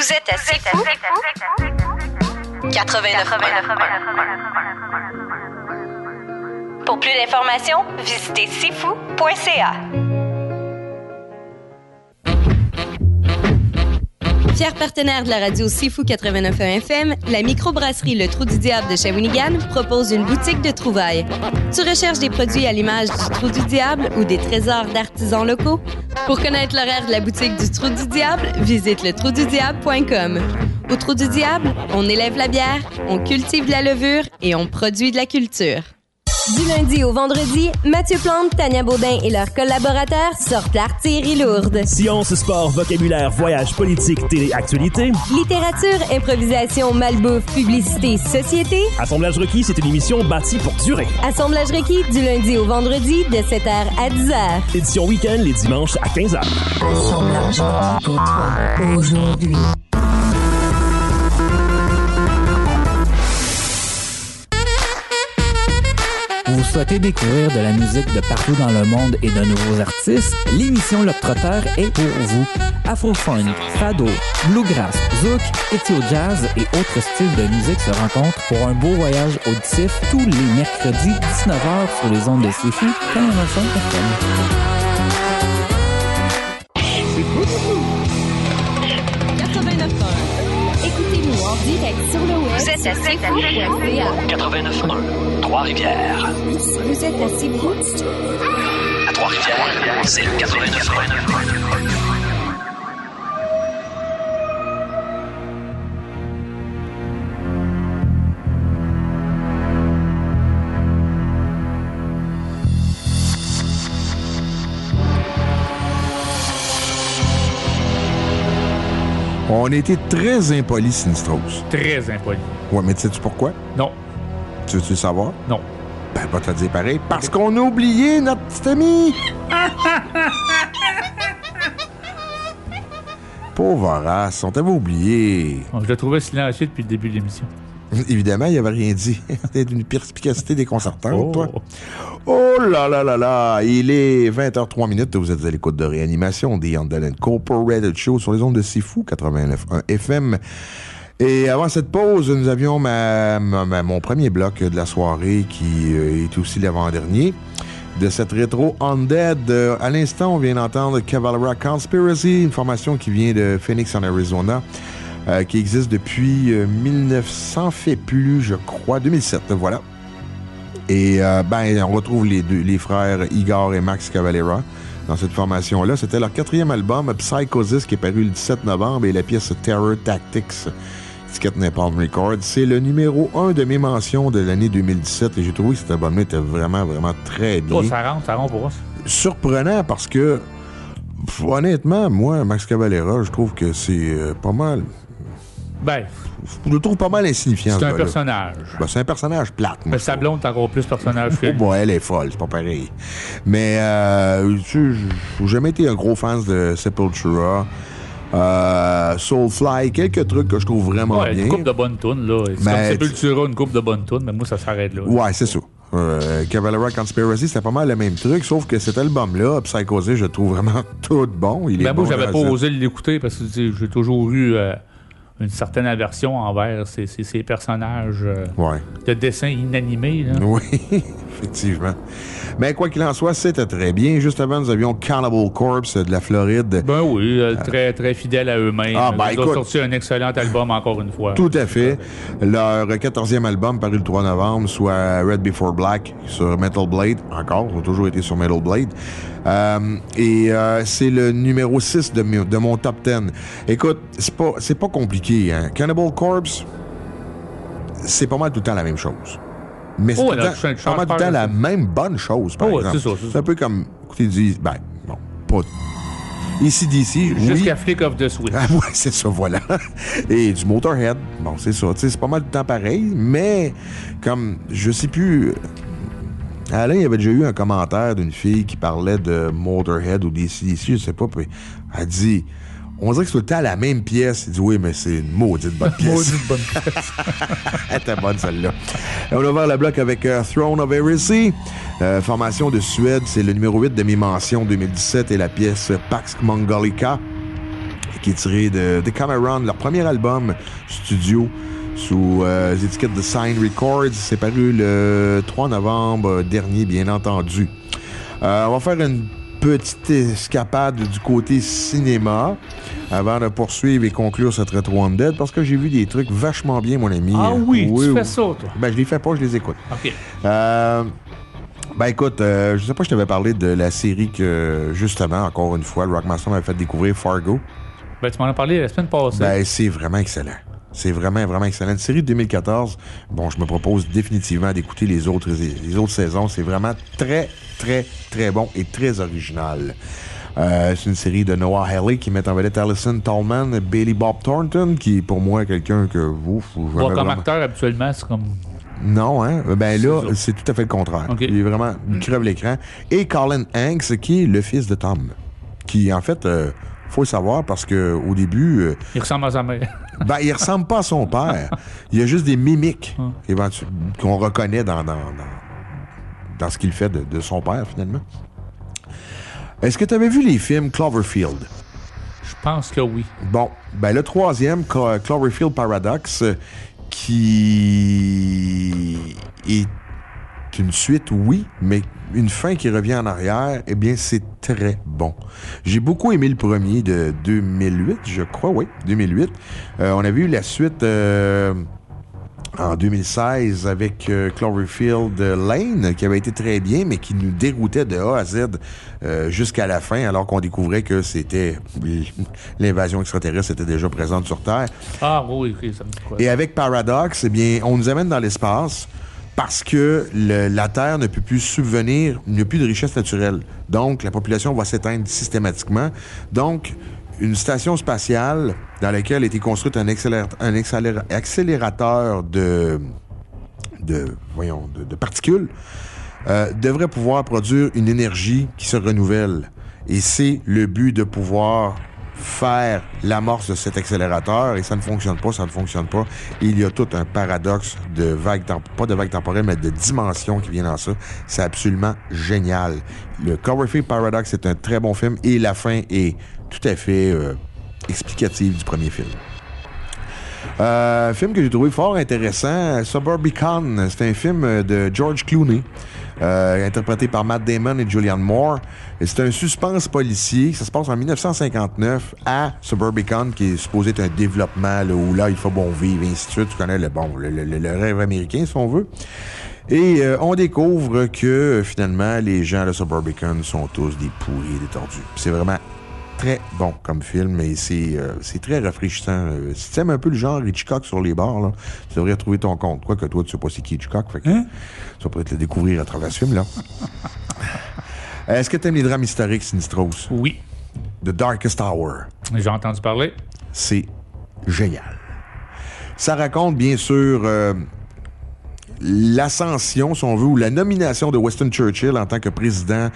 Vous êtes à C'est Fou quatre-vingt-neuf point un. Pour plus d'informations, visitez c'est fou point c a. Fier partenaire de la radio C'est Fou quatre-vingt-neuf point un F M, la microbrasserie Le Trou du Diable de Shawinigan propose une boutique de trouvailles. Tu recherches des produits à l'image du Trou du Diable ou des trésors d'artisans locaux? Pour connaître l'horaire de la boutique du Trou du Diable, visite le trou du diable point com. Au Trou du Diable, on élève la bière, on cultive de la levure et on produit de la culture. Du lundi au vendredi, Mathieu Plante, Tania Baudin et leurs collaborateurs sortent l'artillerie lourde. Science, sport, vocabulaire, voyage, politique, télé, actualité. Littérature, improvisation, malbouffe, publicité, société. Assemblage requis, c'est une émission bâtie pour durer. Assemblage requis, du lundi au vendredi, de sept heures à dix heures. Édition week-end, les dimanches à quinze heures. Assemblage requis pour toi, aujourd'hui. Vous souhaitez découvrir de la musique de partout dans le monde et de nouveaux artistes? L'émission L'Octroteur est pour vous. Afro-funk, fado, bluegrass, zouk, ethio jazz et autres styles de musique se rencontrent pour un beau voyage auditif tous les mercredis dix-neuf heures sur les ondes de C'est Fou quatre-vingt-neuf point un. Écoutez-nous en direct sur le web. Vous êtes à C'est Fou quatre-vingt-neuf point un, Trois-Rivières. Vous êtes à C'est Fou? À Trois-Rivières, c'est le quatre-vingt-neuf point un. On a été très impolis, Sinistros. Très impoli. Ouais, mais sais-tu pourquoi? Non. Tu veux-tu le savoir? Non. Ben, pas te le dire pareil. Parce qu'on a oublié notre petit ami! Pauvre race, on t'avait oublié. Je l'ai trouvé silencieux depuis le début de l'émission. Évidemment, il avait rien dit. C'était d'une perspicacité déconcertante, oh. toi. Oh là là là là! Il est vingt heures trois minutes. Vous êtes à l'écoute de Réanimation, des Yandel Incorporated Show sur les ondes de C'est Fou quatre-vingt-neuf point un F M. Et avant cette pause, nous avions ma, ma, ma, mon premier bloc de la soirée qui euh, est aussi l'avant-dernier de cette rétro Undead. Euh, à l'instant, on vient d'entendre Cavalera Conspiracy, une formation qui vient de Phoenix en Arizona, euh, qui existe depuis euh, mille neuf cents, fait plus, je crois, deux mille sept, voilà. Et euh, ben, on retrouve les deux, les frères Igor et Max Cavalera dans cette formation-là. C'était leur quatrième album, Psychosis, qui est paru le dix-sept novembre, et la pièce Terror Tactics, étiquette Napalm Records. C'est le numéro un de mes mentions de l'année deux mille dix-sept, et j'ai trouvé que cet album-là était vraiment, vraiment très bien. Oh, ça rentre, ça rentre pour us. Surprenant parce que, pff, honnêtement, moi, Max Cavalera, je trouve que c'est euh, pas mal... Ben... Je le trouve pas mal insignifiant. C'est un personnage. Ben, c'est un personnage plate. Mais sa blonde est encore plus personnage que lui. Oh, bon, elle est folle, c'est pas pareil. Mais, euh, tu sais, j'ai jamais été un gros fan de Sepultura. Euh, Soulfly, quelques trucs que je trouve vraiment ouais, bien. Une coupe de bonnes tunes, là. C'est mais comme Sepultura, une coupe de bonnes tunes, mais moi, ça s'arrête là. Ouais, c'est ça. Euh, Cavalera Conspiracy, c'était pas mal le même truc, sauf que cet album-là, Psychosis, je le trouve vraiment tout bon. Il ben est moi, bon j'avais pas ça. osé l'écouter parce que j'ai toujours eu euh, une certaine aversion envers ces, ces, ces personnages euh, ouais. de dessins inanimés. Là. Oui, effectivement. Mais quoi qu'il en soit, c'était très bien. Juste avant, nous avions Cannibal Corpse de la Floride. Ben oui, euh, très, très fidèles à eux-mêmes. Ah, ben ils écoute, ont sorti un excellent album encore une fois. Tout à fait. Leur quatorzième album, paru le trois novembre, soit Red Before Black sur Metal Blade. Encore, ils ont toujours été sur Metal Blade. Euh, et euh, c'est le numéro six de, mi- de mon top dix. Écoute, c'est pas, c'est pas compliqué. Hein? Cannibal Corpse, c'est pas mal tout le temps la même chose. Mais c'est oh, tout, là, temps, pas mal tout le temps la même bonne chose, par oh, exemple. C'est, ça, c'est, c'est un peu comme, écoutez, ils disent, ben, bon, pas... Ici, d'ici, jusqu'à oui. Flick of the Switch. Ah ouais, c'est ça, voilà. Et du Motorhead, bon, c'est ça. Tu sais, c'est pas mal tout le temps pareil, mais comme, je sais plus... Alain, il y avait déjà eu un commentaire d'une fille qui parlait de Motorhead ou D C D C, je sais pas, puis elle dit... On dirait que c'est tout le temps la même pièce. Il dit oui, mais c'est une maudite bonne pièce. Maudite bonne pièce. Elle était bonne, celle-là. On a ouvert le bloc avec uh, Throne of Heresy. Euh, formation de Suède, c'est le numéro huit de mes mentions deux mille dix-sept et la pièce Pax Mongolica, qui est tiré de Decameron, leur premier album studio sous euh, les étiquettes de Sign Records. C'est paru le trois novembre dernier, bien entendu. Euh, on va faire une petite escapade du côté cinéma avant de poursuivre et conclure cette Retro Undead parce que j'ai vu des trucs vachement bien, mon ami. Ah oui, oui tu oui. fais ça, toi? Ben, je les fais pas, je les écoute. OK. Euh, ben, écoute, euh, je sais pas, je t'avais parlé de la série que, justement, encore une fois, le Rockmaster m'avait fait découvrir, Fargo. Ben, tu m'en as parlé la semaine passée. Ben, c'est vraiment excellent. C'est vraiment, vraiment excellent. Une série de deux mille quatorze, bon, je me propose définitivement d'écouter les autres, les autres saisons. C'est vraiment très, très, très bon et très original. Euh, c'est une série de Noah Hawley qui met en vedette Alison Tallman, Bailey Bob Thornton, qui est pour moi quelqu'un que vous... Bon, comme vraiment... acteur, habituellement, c'est comme... Non, hein? Ben là, c'est tout à fait le contraire. Okay. Il est vraiment... Il crève l'écran. Et Colin Hanks, qui est le fils de Tom. Qui, en fait... Euh, faut le savoir parce que au début... Euh, il ressemble à sa mère. Ben, il ressemble pas à son père. Il y a juste des mimiques qu'on reconnaît dans, dans, dans, dans ce qu'il fait de, de son père, finalement. Est-ce que tu avais vu les films Cloverfield? Je pense que oui. Bon, ben le troisième, Cloverfield Paradox, qui est une suite, oui, mais une fin qui revient en arrière, eh bien, c'est très bon. J'ai beaucoup aimé le premier de deux mille huit, je crois, oui, deux mille huit. Euh, on avait eu la suite euh, en deux mille seize avec euh, Cloverfield Lane, qui avait été très bien, mais qui nous déroutait de A à Z euh, jusqu'à la fin, alors qu'on découvrait que c'était l'invasion extraterrestre était déjà présente sur Terre. Ah oui, oui, ça me dit quoi. Et avec Paradox, eh bien, on nous amène dans l'espace parce que le, la Terre ne peut plus subvenir, il n'y a plus de richesse naturelle. Donc, la population va s'éteindre systématiquement. Donc, une station spatiale dans laquelle a été construite un, accéléra- un accéléra- accélérateur de, de, voyons, de, de particules euh, devrait pouvoir produire une énergie qui se renouvelle. Et c'est le but de pouvoir faire l'amorce de cet accélérateur, et ça ne fonctionne pas, ça ne fonctionne pas. Et il y a tout un paradoxe de vague, temp- pas de vague temporelle, mais de dimension qui vient dans ça. C'est absolument génial. Le Cloverfield Paradox est un très bon film, et la fin est tout à fait euh, explicative du premier film. Euh, un film que j'ai trouvé fort intéressant, Suburbicon. C'est un film de George Clooney, euh, interprété par Matt Damon et Julianne Moore. Et c'est un suspense policier. Ça se passe en dix-neuf cent cinquante-neuf à Suburbicon, qui est supposé être un développement là, où là, il faut bon vivre, et ainsi de suite. Tu connais le, bon, le, le, le rêve américain, si on veut. Et euh, on découvre que, finalement, les gens de Suburbicon sont tous des pourris et des tordus. C'est vraiment très bon comme film, et c'est, euh, c'est très rafraîchissant. Euh, si tu aimes un peu le genre Hitchcock sur les bords, là, tu devrais trouver ton compte. Quoique toi, tu sais pas c'est qui Hitchcock, fait que hein? Tu vas peut-être le découvrir à travers ce film-là. Est-ce que tu aimes les drames historiques, Sinistros? Oui. The Darkest Hour. J'ai entendu parler. C'est génial. Ça raconte, bien sûr, euh, l'ascension, si on veut, ou la nomination de Winston Churchill en tant que président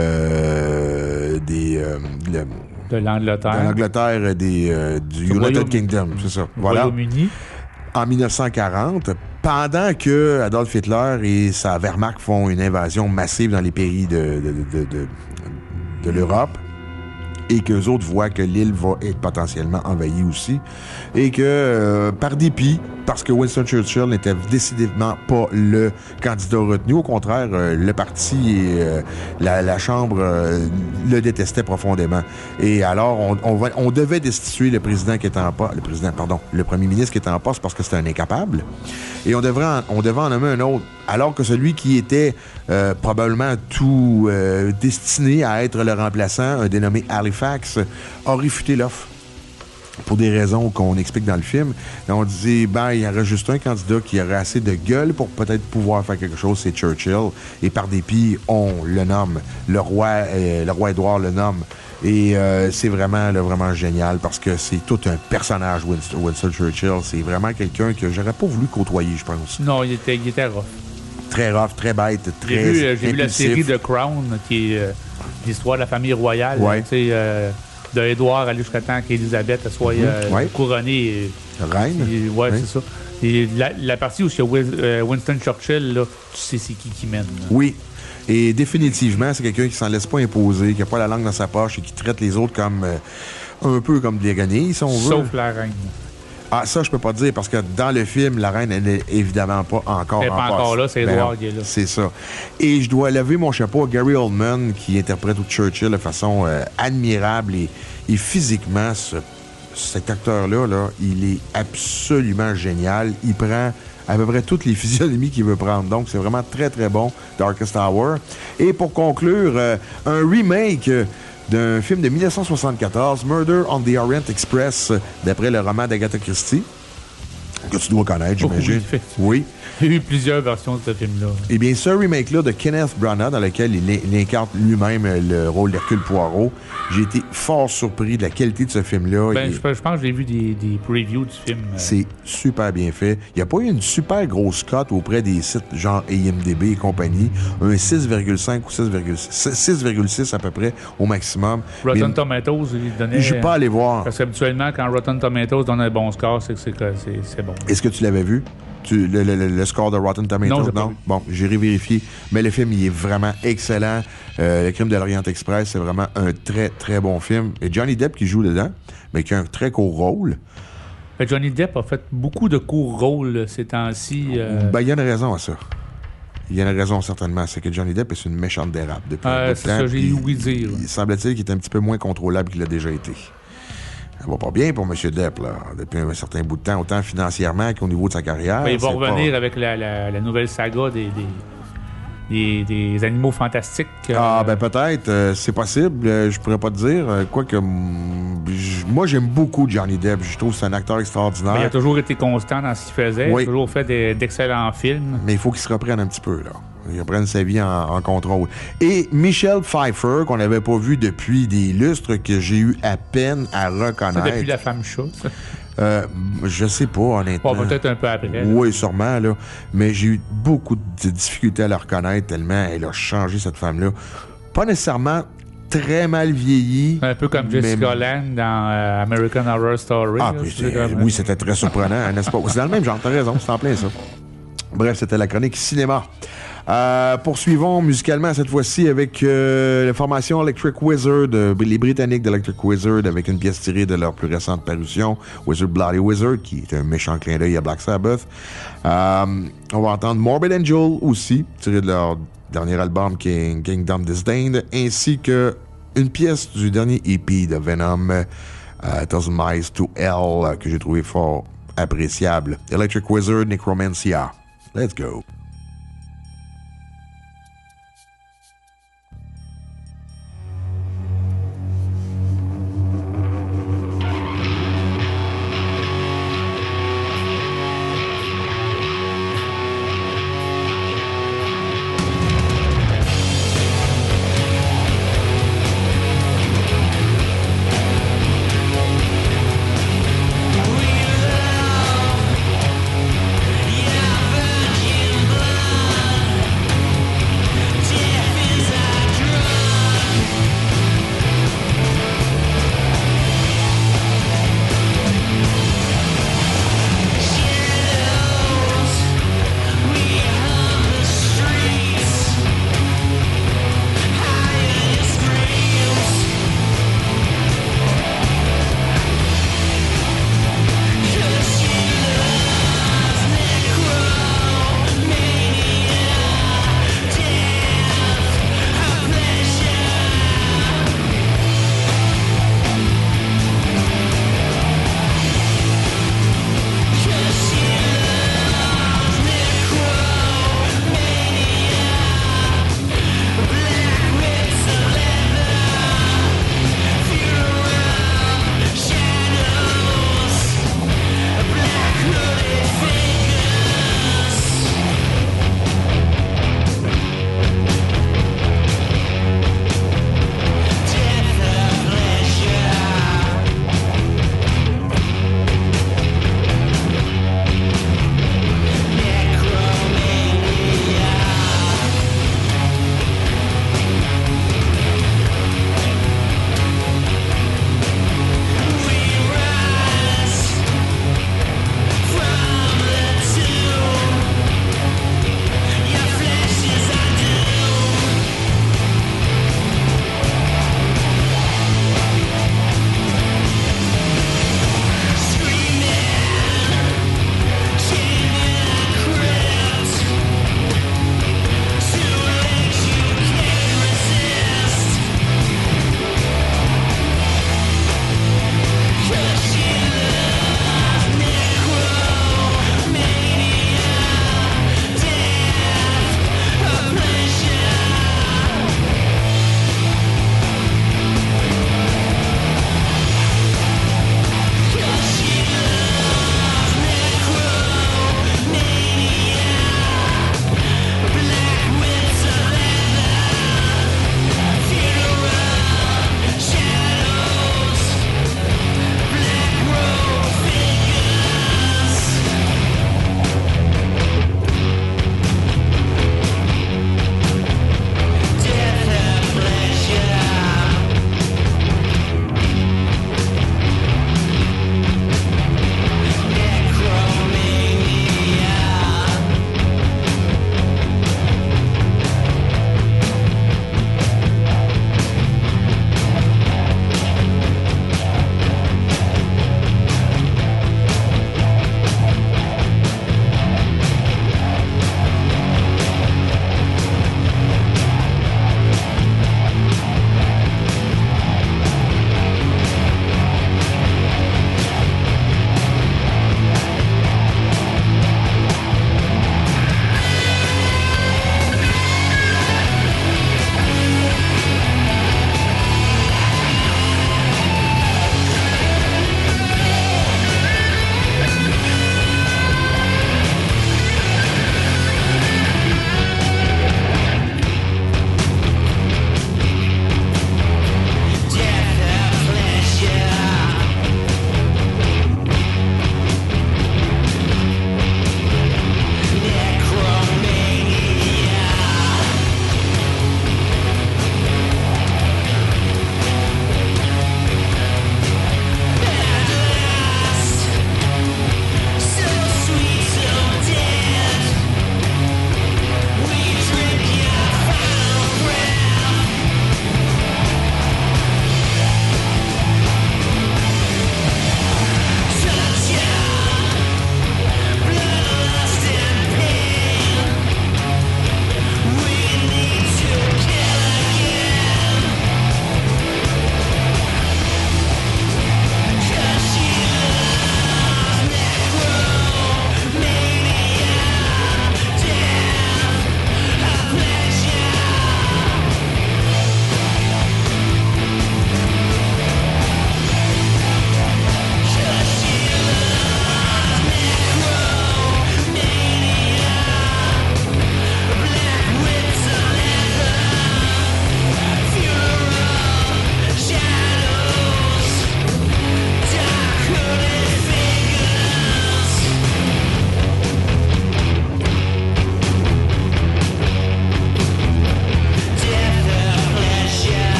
euh, des... Euh, le, de l'Angleterre. De l'Angleterre des, euh, du United Royaume, Kingdom, c'est ça. Voilà. Royaume-Uni. En dix-neuf cent quarante, pendant que Adolf Hitler et sa Wehrmacht font une invasion massive dans les pays de, de, de, de, de l'Europe, et qu'eux autres voient que l'île va être potentiellement envahie aussi, et que, euh, par dépit, parce que Winston Churchill n'était décidément pas le candidat retenu, au contraire, euh, le parti et euh, la, la Chambre euh, le détestaient profondément. Et alors, on, on, va, on devait destituer le président qui était en poste, le président, pardon, le premier ministre qui était en poste parce que c'était un incapable, et on devrait en, on devait en nommer un autre, alors que celui qui était euh, probablement tout euh, destiné à être le remplaçant, un dénommé Halifax, a réfuté l'offre. Pour des raisons qu'on explique dans le film. Et on disait, ben, il y aurait juste un candidat qui aurait assez de gueule pour peut-être pouvoir faire quelque chose, c'est Churchill. Et par dépit, on le nomme. Le roi, euh, le roi Édouard le nomme. Et euh, c'est vraiment, là, vraiment génial parce que c'est tout un personnage, Winston, Winston Churchill. C'est vraiment quelqu'un que j'aurais pas voulu côtoyer, je pense. Non, il était, il était rough. Très rough, très bête, très J'ai vu, euh, j'ai vu la impulsif. série The Crown, qui est euh, l'histoire de la famille royale. Ouais. Tu sais, euh, de Édouard à jusqu'à temps qu'Élisabeth soit euh, mm-hmm. ouais. couronnée. Et, Reine. Et, ouais, oui. c'est ça. Et la, la partie où il y a Winston Churchill, là, tu sais c'est qui qui mène. Là. Oui. Et définitivement, c'est quelqu'un qui s'en laisse pas imposer, qui a pas la langue dans sa poche et qui traite les autres comme euh, un peu comme des guenilles, si on veut. Sauf la reine. Ah, ça, je peux pas te dire, parce que dans le film, la reine, elle n'est évidemment pas encore Elle n'est en pas encore poste. là, c'est Ben Edward non, qui est là. C'est ça. Et je dois lever mon chapeau à Gary Oldman, qui interprète Churchill de façon euh, admirable et, et physiquement, ce, cet acteur-là, là, il est absolument génial. Il prend à peu près toutes les physionomies qu'il veut prendre. Donc, c'est vraiment très, très bon, Darkest Hour. Et pour conclure, euh, un remake euh, d'un film de dix-neuf cent soixante-quatorze, Murder on the Orient Express, euh, d'après le roman d'Agatha Christie, que tu dois connaître, j'imagine. Oui, oui. Il y a eu plusieurs versions de ce film-là. Eh bien, ce remake-là de Kenneth Branagh, dans lequel il, il incarne lui-même le rôle d'Hercule Poirot, j'ai été fort surpris de la qualité de ce film-là. Ben, il... je, je pense que j'ai vu des, des previews du film. C'est super bien fait. Il n'y a pas eu une super grosse cote auprès des sites genre I M D B et compagnie. Un six virgule cinq ou six virgule six à peu près au maximum. Rotten Mais... Tomatoes, il donnait... Je ne suis pas allé voir. Parce qu'habituellement, quand Rotten Tomatoes donne un bon score, c'est que c'est, c'est, c'est bon. Est-ce que tu l'avais vu? Tu, le, le, le score de Rotten Tomatoes? Non, j'ai non? pas vu. Bon, j'ai vérifié. Mais le film, il est vraiment excellent. Euh, le Crime de l'Orient Express, c'est vraiment un très, très bon film. Et Johnny Depp qui joue dedans, mais qui a un très court rôle. Johnny Depp a fait beaucoup de courts rôles ces temps-ci. Euh... Ben, il y a une raison à ça. Il y a une raison, certainement. C'est que Johnny Depp est une méchante dérape depuis euh, un bout de c'est temps. ça, j'ai ouï dire. Il semble-t-il qu'il est un petit peu moins contrôlable qu'il l'a déjà été. Ça va pas bien pour M. Depp, là, depuis un certain bout de temps, autant financièrement qu'au niveau de sa carrière. Ben, il va revenir pas... avec la, la, la nouvelle saga des, des, des, des animaux fantastiques. Euh... Ah, ben peut-être. Euh, c'est possible. Euh, je pourrais pas te dire. Euh, Quoique, moi, j'aime beaucoup Johnny Depp. Je trouve que c'est un acteur extraordinaire. Ben, il a toujours été constant dans ce qu'il faisait. Oui. Il a toujours fait des, d'excellents films. Mais il faut qu'il se reprenne un petit peu, là. Il reprenne sa vie en, en contrôle. Et Michelle Pfeiffer, qu'on n'avait pas vu depuis des lustres, que j'ai eu à peine à reconnaître. C'est depuis La Femme chat, ça? Euh, je sais pas, honnêtement. Bon, peut-être un peu après. Là. Oui, sûrement, là. Mais j'ai eu beaucoup de difficultés à la reconnaître tellement elle a changé, cette femme-là. Pas nécessairement très mal vieillie. Un peu comme Jessica mais... Lange dans euh, American Horror Story. Ah, là, puis c'est comme... oui, c'était très surprenant, n'est-ce pas? C'est dans le même genre, t'as raison, c'est en plein ça. Bref, c'était la chronique cinéma. Euh, poursuivons musicalement cette fois-ci avec euh, la formation Electric Wizard, euh, les Britanniques d'Electric Wizard, avec une pièce tirée de leur plus récente parution, Wizard Bloody Wizard, qui est un méchant clin d'œil à Black Sabbath. Euh, on va entendre Morbid Angel aussi, tiré de leur dernier album King, Kingdom Disdained, ainsi que une pièce du dernier E P de Venom, uh, Thousand Miles to Hell, que j'ai trouvé fort appréciable. Electric Wizard, Necromancia. Let's go. We love, yeah, virgin.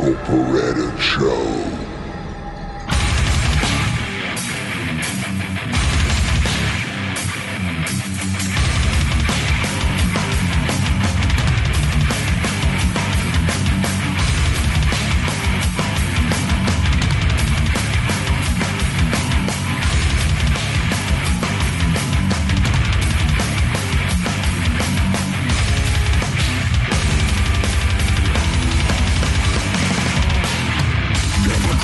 Michael Peretta Show. Come on.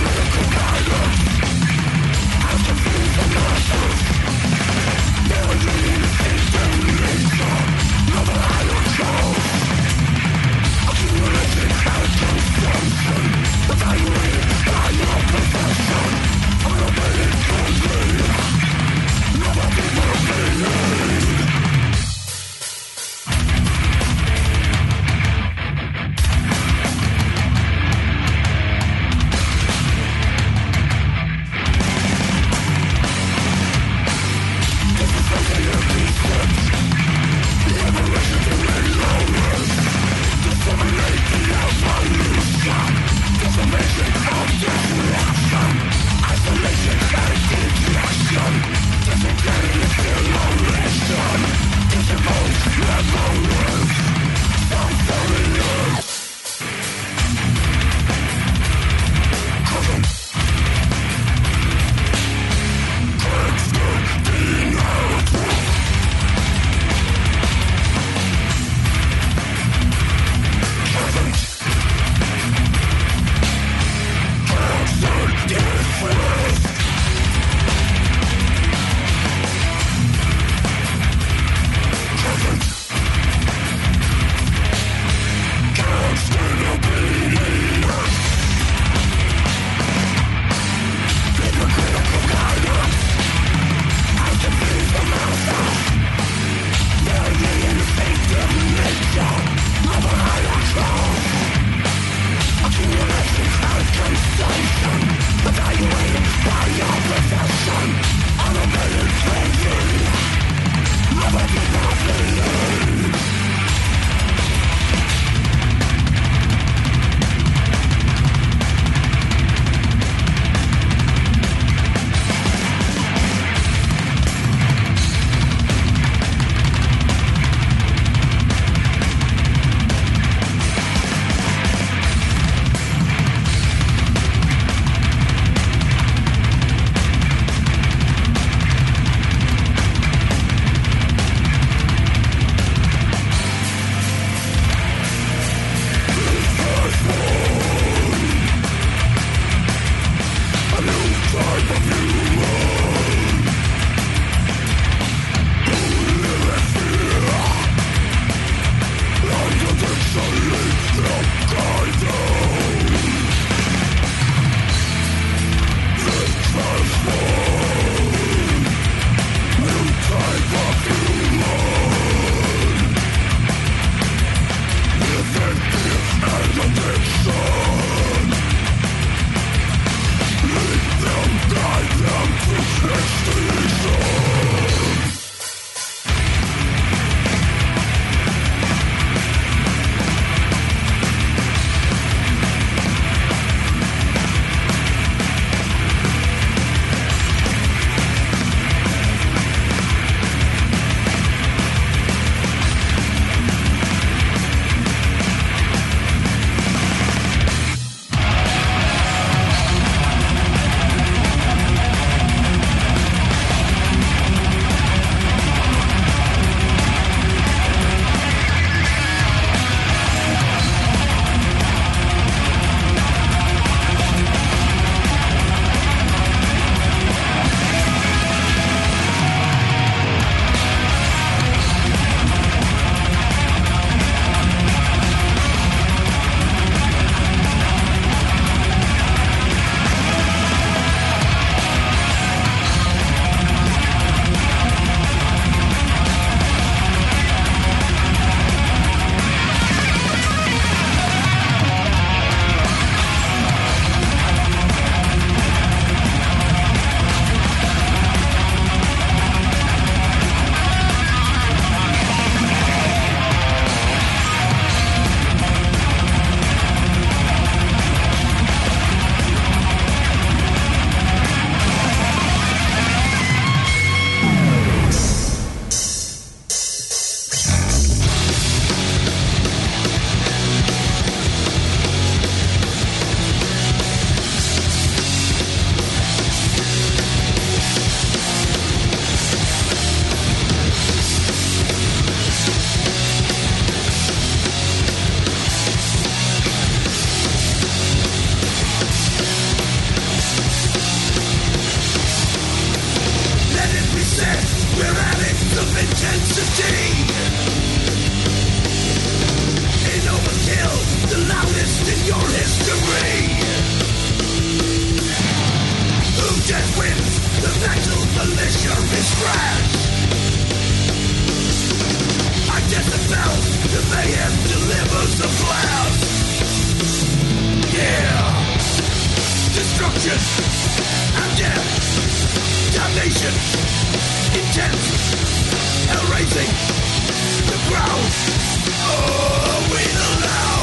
Destruction and death, damnation, intense, erasing the ground. Oh, we allow.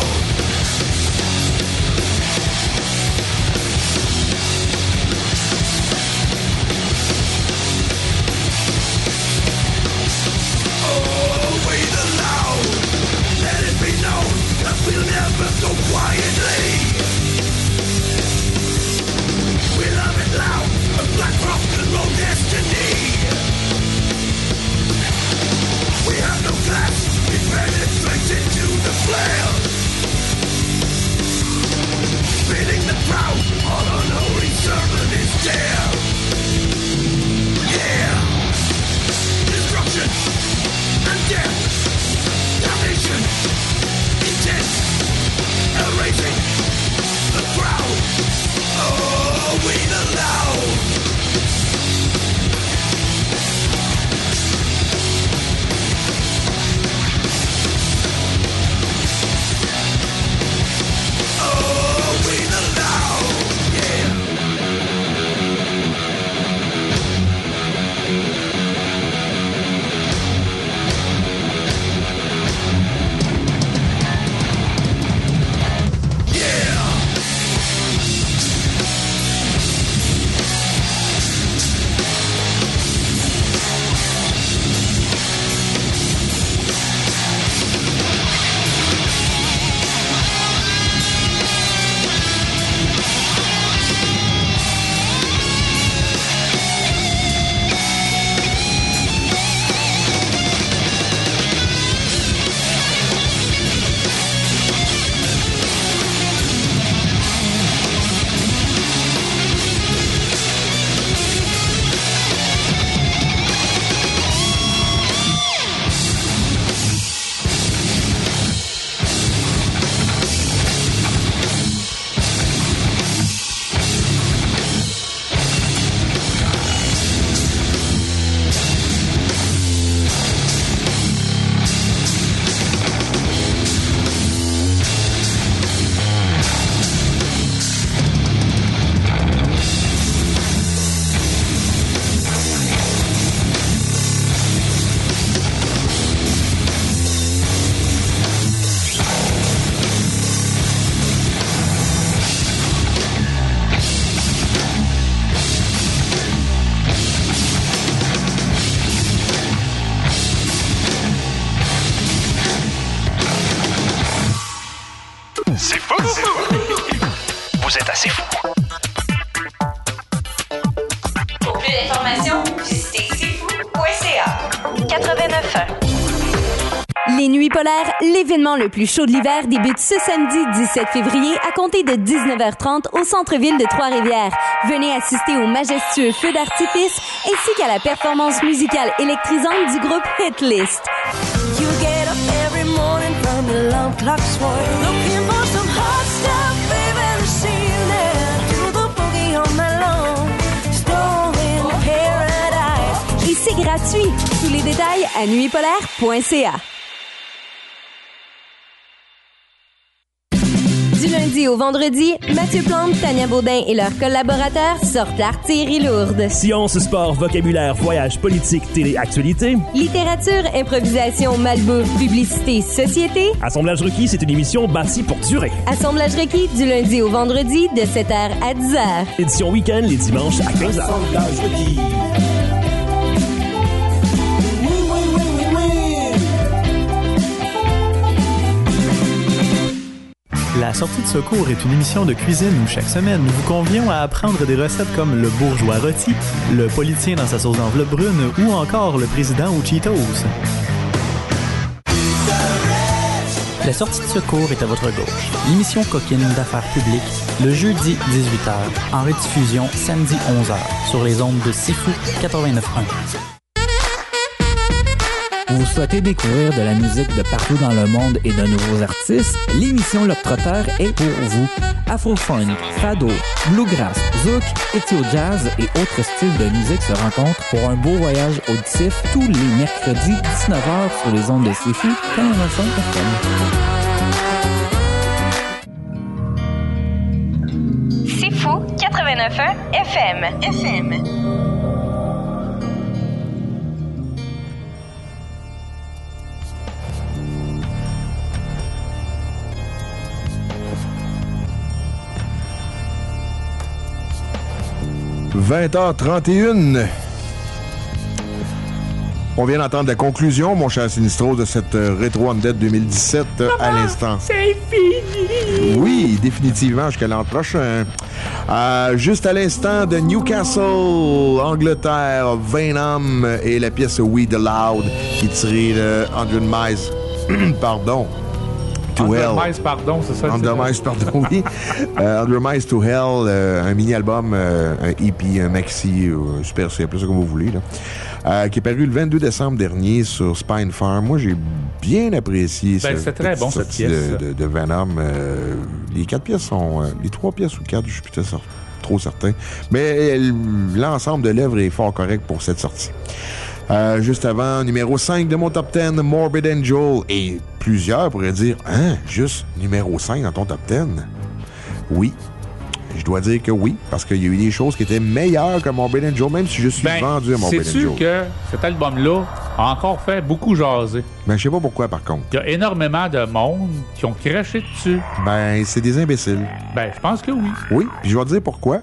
Oh, wait aloud. Let it be known that we'll never go quietly. We'll have it loud, a black rock and roll destiny. We have no class, we penetrate into the flare. Feeling the proud, all unholy servant is there. Yeah, destruction and death, damnation, intense, erasing the crowd. Oh, we allow. Oh, we allow. Yeah. C'est fou! Vous êtes assez fou. Pour plus d'informations, visitez c'est fou point c a. quatre-vingt-neuf ans. Les Nuits polaires, l'événement le plus chaud de l'hiver, débute ce samedi dix-sept février à compter de dix-neuf heures trente au centre-ville de Trois-Rivières. Venez assister au majestueux feu d'artifice ainsi qu'à la performance musicale électrisante du groupe Hitlist. You get up every morning from the alarm clock swirl, looking for some hot stuff, baby, this evening. Do the boogie all night long, stolen paradise. Et c'est gratuit. Tous les détails à nuit polaire point c a. Du lundi au vendredi, Mathieu Plante, Tania Baudin et leurs collaborateurs sortent l'artillerie lourde. Science, sport, vocabulaire, voyage, politique, télé, actualité. Littérature, improvisation, malbouffe, publicité, société. Assemblage requis, c'est une émission bâtie pour durer. Assemblage requis du lundi au vendredi de sept heures à dix heures. Édition week-end les dimanches à quinze heures. Assemblage requis. La sortie de secours est une émission de cuisine où chaque semaine nous vous convions à apprendre des recettes comme le bourgeois rôti, le politicien dans sa sauce d'enveloppe brune ou encore le président aux Cheetos. La sortie de secours est à votre gauche. L'émission coquine d'affaires publiques, le jeudi dix-huit heures, en rediffusion samedi onze heures, sur les ondes de C'est Fou quatre-vingt-neuf point un. Vous souhaitez découvrir de la musique de partout dans le monde et de nouveaux artistes? L'émission L'Octroteur est pour vous. Afro-funk, fado, bluegrass, zouk, ethio-jazz et autres styles de musique se rencontrent pour un beau voyage auditif tous les mercredis dix-neuf heures sur les ondes de C'est Fou quatre-vingt-neuf F M. C'est fou. Fou quatre-vingt-neuf point un F M. F M. vingt heures trente et une. On vient d'entendre la conclusion, mon cher Sinistro, de cette euh, Retro Undead deux mille dix-sept euh, à l'instant. C'est fini! Oui, définitivement, jusqu'à l'an prochain. Euh, juste à l'instant de Newcastle, Angleterre, Venom et la pièce We the Loud qui est tirée de Hundred Miles. Pardon. To Hell. Under Miles, pardon, c'est ça. Under Miles, pardon, oui. euh, Under Miles to Hell, euh, un mini-album, euh, un E P, un maxi, euh, super simple, ça comme vous voulez, là. Euh, qui est paru le vingt-deux décembre dernier sur Spine Farm. Moi, j'ai bien apprécié ben, cette, c'est très bon, cette pièce. De, de, de Venom. Euh, les quatre pièces sont... Euh, les trois pièces ou quatre, je suis peut-être trop certain. Mais euh, l'ensemble de l'œuvre est fort correct pour cette sortie. Euh, juste avant, numéro cinq de mon top dix, Morbid Angel. Et plusieurs pourraient dire, hein, juste numéro cinq dans ton top dix? Oui. Je dois dire que oui, parce qu'il y a eu des choses qui étaient meilleures que Morbid Angel, même si je suis ben, vendu à Morbid Angel. Sais-tu que cet album-là a encore fait beaucoup jaser? Ben, je sais pas pourquoi, par contre. Il y a énormément de monde qui ont craché dessus. Ben, c'est des imbéciles. Ben, je pense que oui. Oui, puis je vais te dire pourquoi.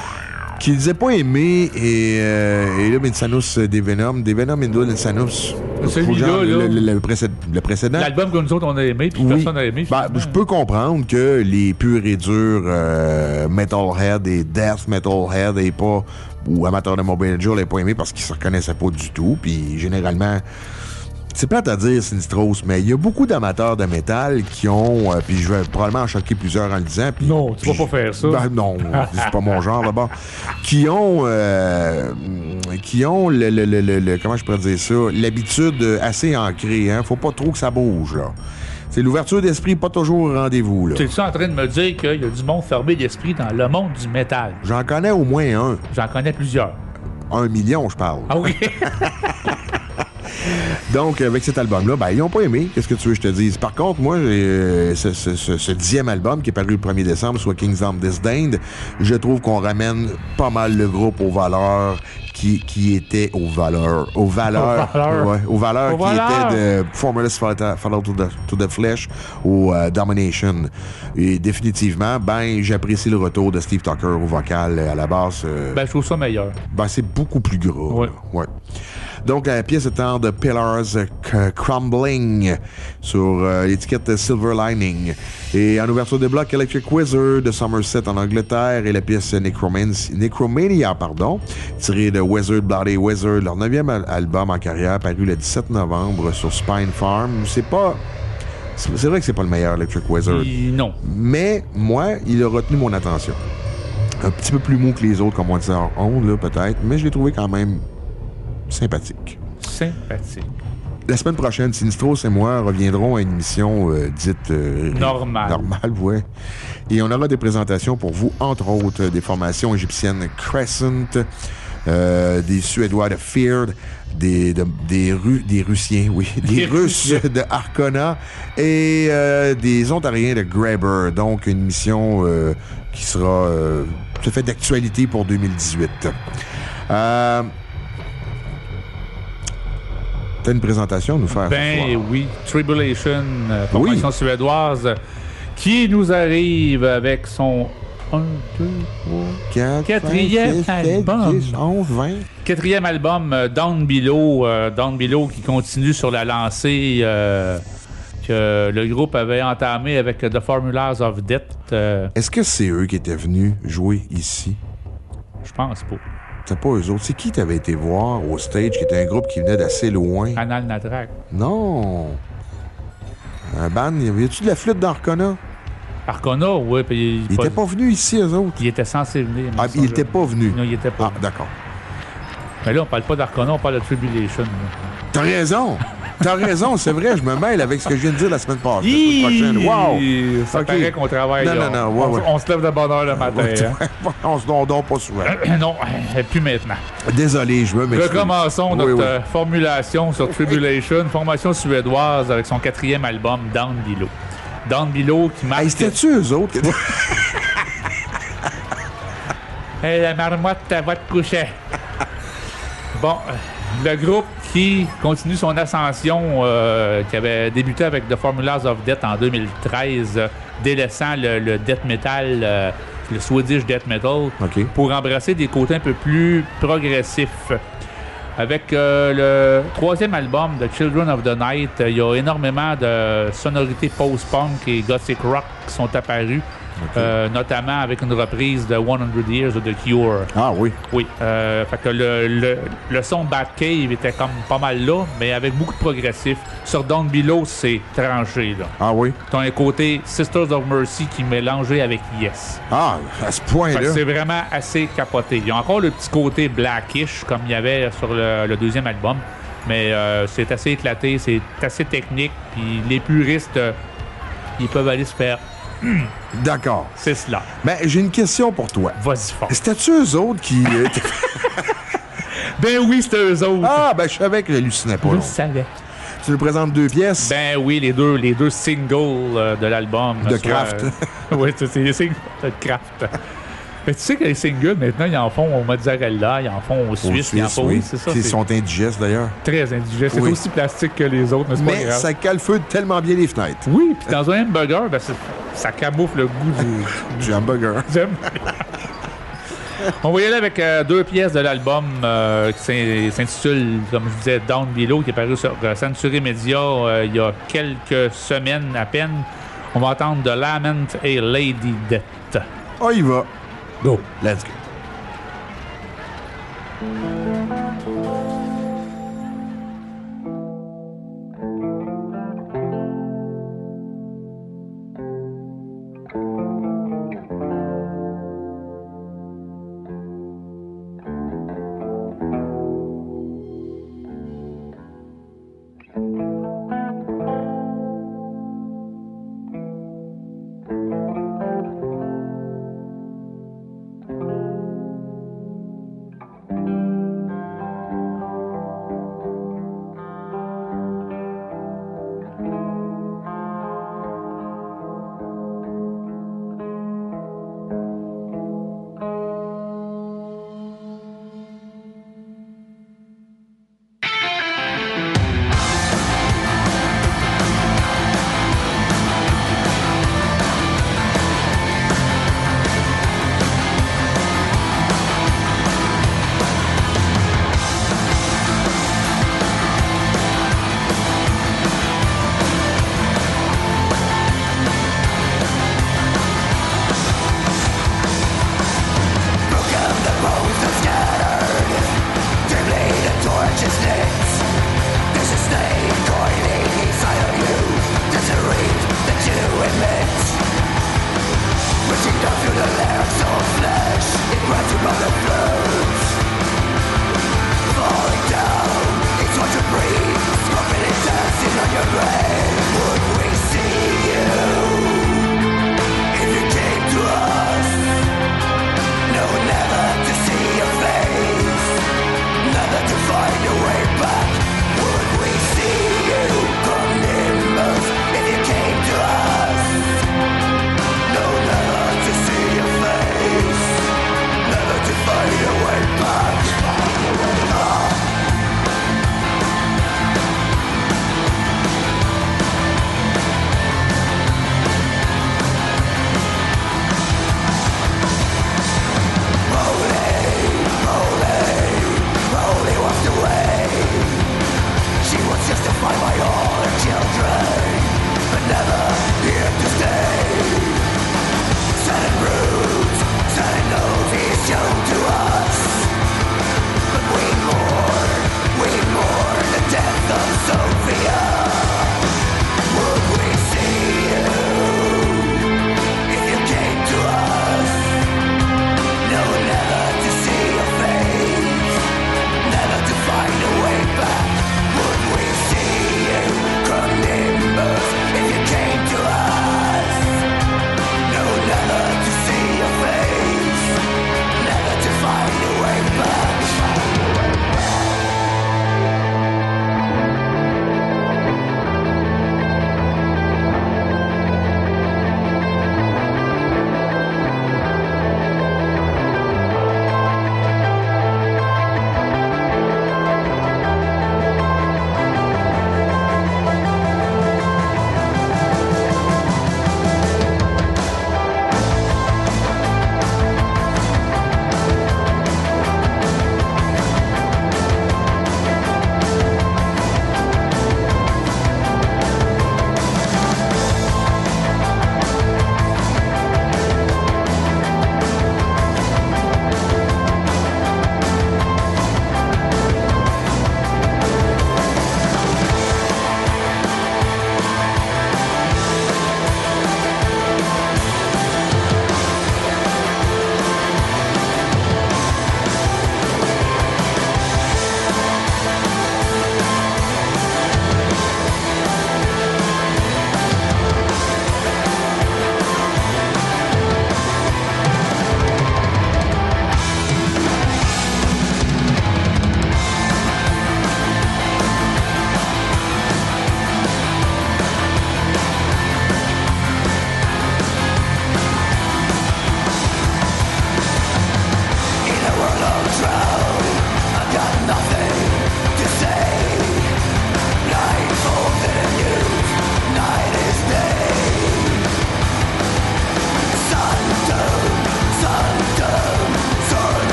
Qu'ils n'aient pas aimé, et, euh, et là, Insanus des Venom, des Venom Indul Insanus. Celui-là, là. Le, le, le, précéd- le précédent. L'album que nous autres, on a aimé, puis oui. personne n'a aimé. Ben, je peux comprendre que les purs et durs euh, Metalhead et Death Metalhead et pas, ou amateurs de Morbid Angel n'aient pas aimé parce qu'ils se reconnaissaient pas du tout, puis généralement... C'est plate à dire, Sinistros, mais il y a beaucoup d'amateurs de métal qui ont, euh, puis je vais probablement en choquer plusieurs en le disant. Pis, non, tu vas pas faire ça. Ben, non, c'est pas mon genre d'abord. Qui ont, euh, qui ont le, le, le, le, le, comment je pourrais dire ça, l'habitude assez ancrée. Hein? Faut pas trop que ça bouge, là. C'est l'ouverture d'esprit, pas toujours au rendez-vous, là. T'es-tu en train de me dire qu'il y a du monde fermé d'esprit dans le monde du métal? J'en connais au moins un. J'en connais plusieurs. Un million, je parle. Ah oui? Donc, avec cet album-là, ben, ils n'ont pas aimé. Qu'est-ce que tu veux que je te dise? Par contre, moi, j'ai, euh, ce, ce, ce, ce dixième album qui est paru le premier décembre, soit Kingdom Disdained, je trouve qu'on ramène pas mal le groupe aux valeurs qui, qui étaient aux valeurs. Aux valeurs. Aux valeurs. Ouais, aux valeurs aux qui valeurs. étaient de Formless Follow to the, to the Flesh ou uh, Domination. Et définitivement, ben, j'apprécie le retour de Steve Tucker au vocal à la basse. Euh, ben, je trouve ça meilleur. Ben, c'est beaucoup plus gras. Ouais. Ouais. Donc, la pièce étant de Pillars uh, Crumbling sur euh, l'étiquette Silver Lining. Et en ouverture de bloc, Electric Wizard de Somerset en Angleterre et la pièce Necroman- Necromania, pardon, tirée de Wizard Bloody Wizard, leur neuvième al- album en carrière, paru le dix-sept novembre sur Spine Farm. C'est pas... C'est, c'est vrai que c'est pas le meilleur Electric Wizard. Il, non. Mais, moi, il a retenu mon attention. Un petit peu plus mou que les autres, comme on disait en ondes, là, peut-être, mais je l'ai trouvé quand même sympathique. Sympathique. La semaine prochaine, Sinistros et moi reviendrons à une émission euh, dite... Euh, normale. Normale, ouais. Et on aura des présentations pour vous, entre autres, des formations égyptiennes Crescent, euh, des Suédois de Feared, des, de, des, Ru- des Russiens, oui, des, des Russes de Arcona et euh, des Ontariens de Grabber. Donc, une émission euh, qui sera euh, tout à fait d'actualité pour deux mille dix-huit. Euh... T'as une présentation à nous faire? Ben oui, Tribulation, euh, formation oui. suédoise, qui nous arrive avec son un, deux, trois, quatre, quatrième cinq, album. dix, onze, vingt. Quatrième album, euh, Down Below, euh, Down Below qui continue sur la lancée euh, que le groupe avait entamé avec The Formulas of Death. Euh, Est-ce que c'est eux qui étaient venus jouer ici? Je pense pas. C'est pas eux autres. C'est qui t'avais été voir au stage, qui était un groupe qui venait d'assez loin? Anal Natrak. Non. Un band, y avait-tu de la flûte d'Arcona? Arcona, oui. Puis il était pas venu ici, eux autres? Il était censé venir. Ah, il était pas venu? Non, il était pas. Ah, d'accord. Mais là, on parle pas d'Arcona, on parle de Tribulation. Là. T'as raison! T'as raison, c'est vrai, je me mêle avec ce que je viens de dire la semaine passée. Hi! La semaine prochaine. Wow! Ça okay. paraît qu'on travaille. Non, là. non, non. Ouais, on, ouais. on se lève de bonne heure le matin. Ouais, hein? On se donne pas souvent. non, plus maintenant. Désolé, je veux m'excuser. Recommençons notre oui, oui. Euh, formulation sur Tribulation, formation suédoise avec son quatrième album, Down Below. Down Below qui marque... Hey, c'était-tu eux autres? Hey, la marmotte, elle va te coucher. Bon, le groupe qui continue son ascension, euh, qui avait débuté avec The Formulas of Death en deux mille treize, euh, délaissant le, le death metal, euh, le Swedish death metal, okay. pour embrasser des côtés un peu plus progressifs. Avec euh, le troisième album, The Children of the Night, il y a énormément de sonorités post-punk et gothic rock qui sont apparues. Okay. Euh, notamment avec une reprise de one hundred Years of The Cure. Ah oui? Oui. Euh, fait que le, le, le son Batcave était comme pas mal là, mais avec beaucoup de progressif. Sur Down Below, c'est tranché, là. Ah oui? T'as un côté Sisters of Mercy qui est mélangé avec Yes. Ah, à ce point-là? C'est vraiment assez capoté. Il y a encore le petit côté blackish, comme il y avait sur le, le deuxième album, mais euh, c'est assez éclaté, c'est assez technique, puis les puristes, euh, ils peuvent aller se faire... D'accord. C'est cela. Ben, j'ai une question pour toi. Vas-y fort. C'était-tu eux autres qui... Ben oui, c'était eux autres. Ah, ben je savais que j'hallucinais pas. Je le savais. Tu nous présentes deux pièces? Ben oui, les deux, les deux singles euh, de l'album. De soit, Kraft. Euh, oui, c'est les singles de Kraft. Mais tu sais que les singles, maintenant, ils en font au mozzarella, ils en font au Suisse, ils en font... Oui, c'est ça. Ils c'est... sont indigestes, d'ailleurs. Très indigestes. Oui. C'est aussi plastique que les autres, mais c'est mais pas grave. Ça calfeutre tellement bien les fenêtres. Oui, puis dans un hamburger, ben, ça camoufle le goût du... du hamburger. Du hamburger. On va y aller avec euh, deux pièces de l'album euh, qui s'intitule, comme je disais, Down Below, qui est paru sur euh, Century Media euh, il y a quelques semaines à peine. On va entendre The Lament et Lady Death. On y va. Go. Let's go.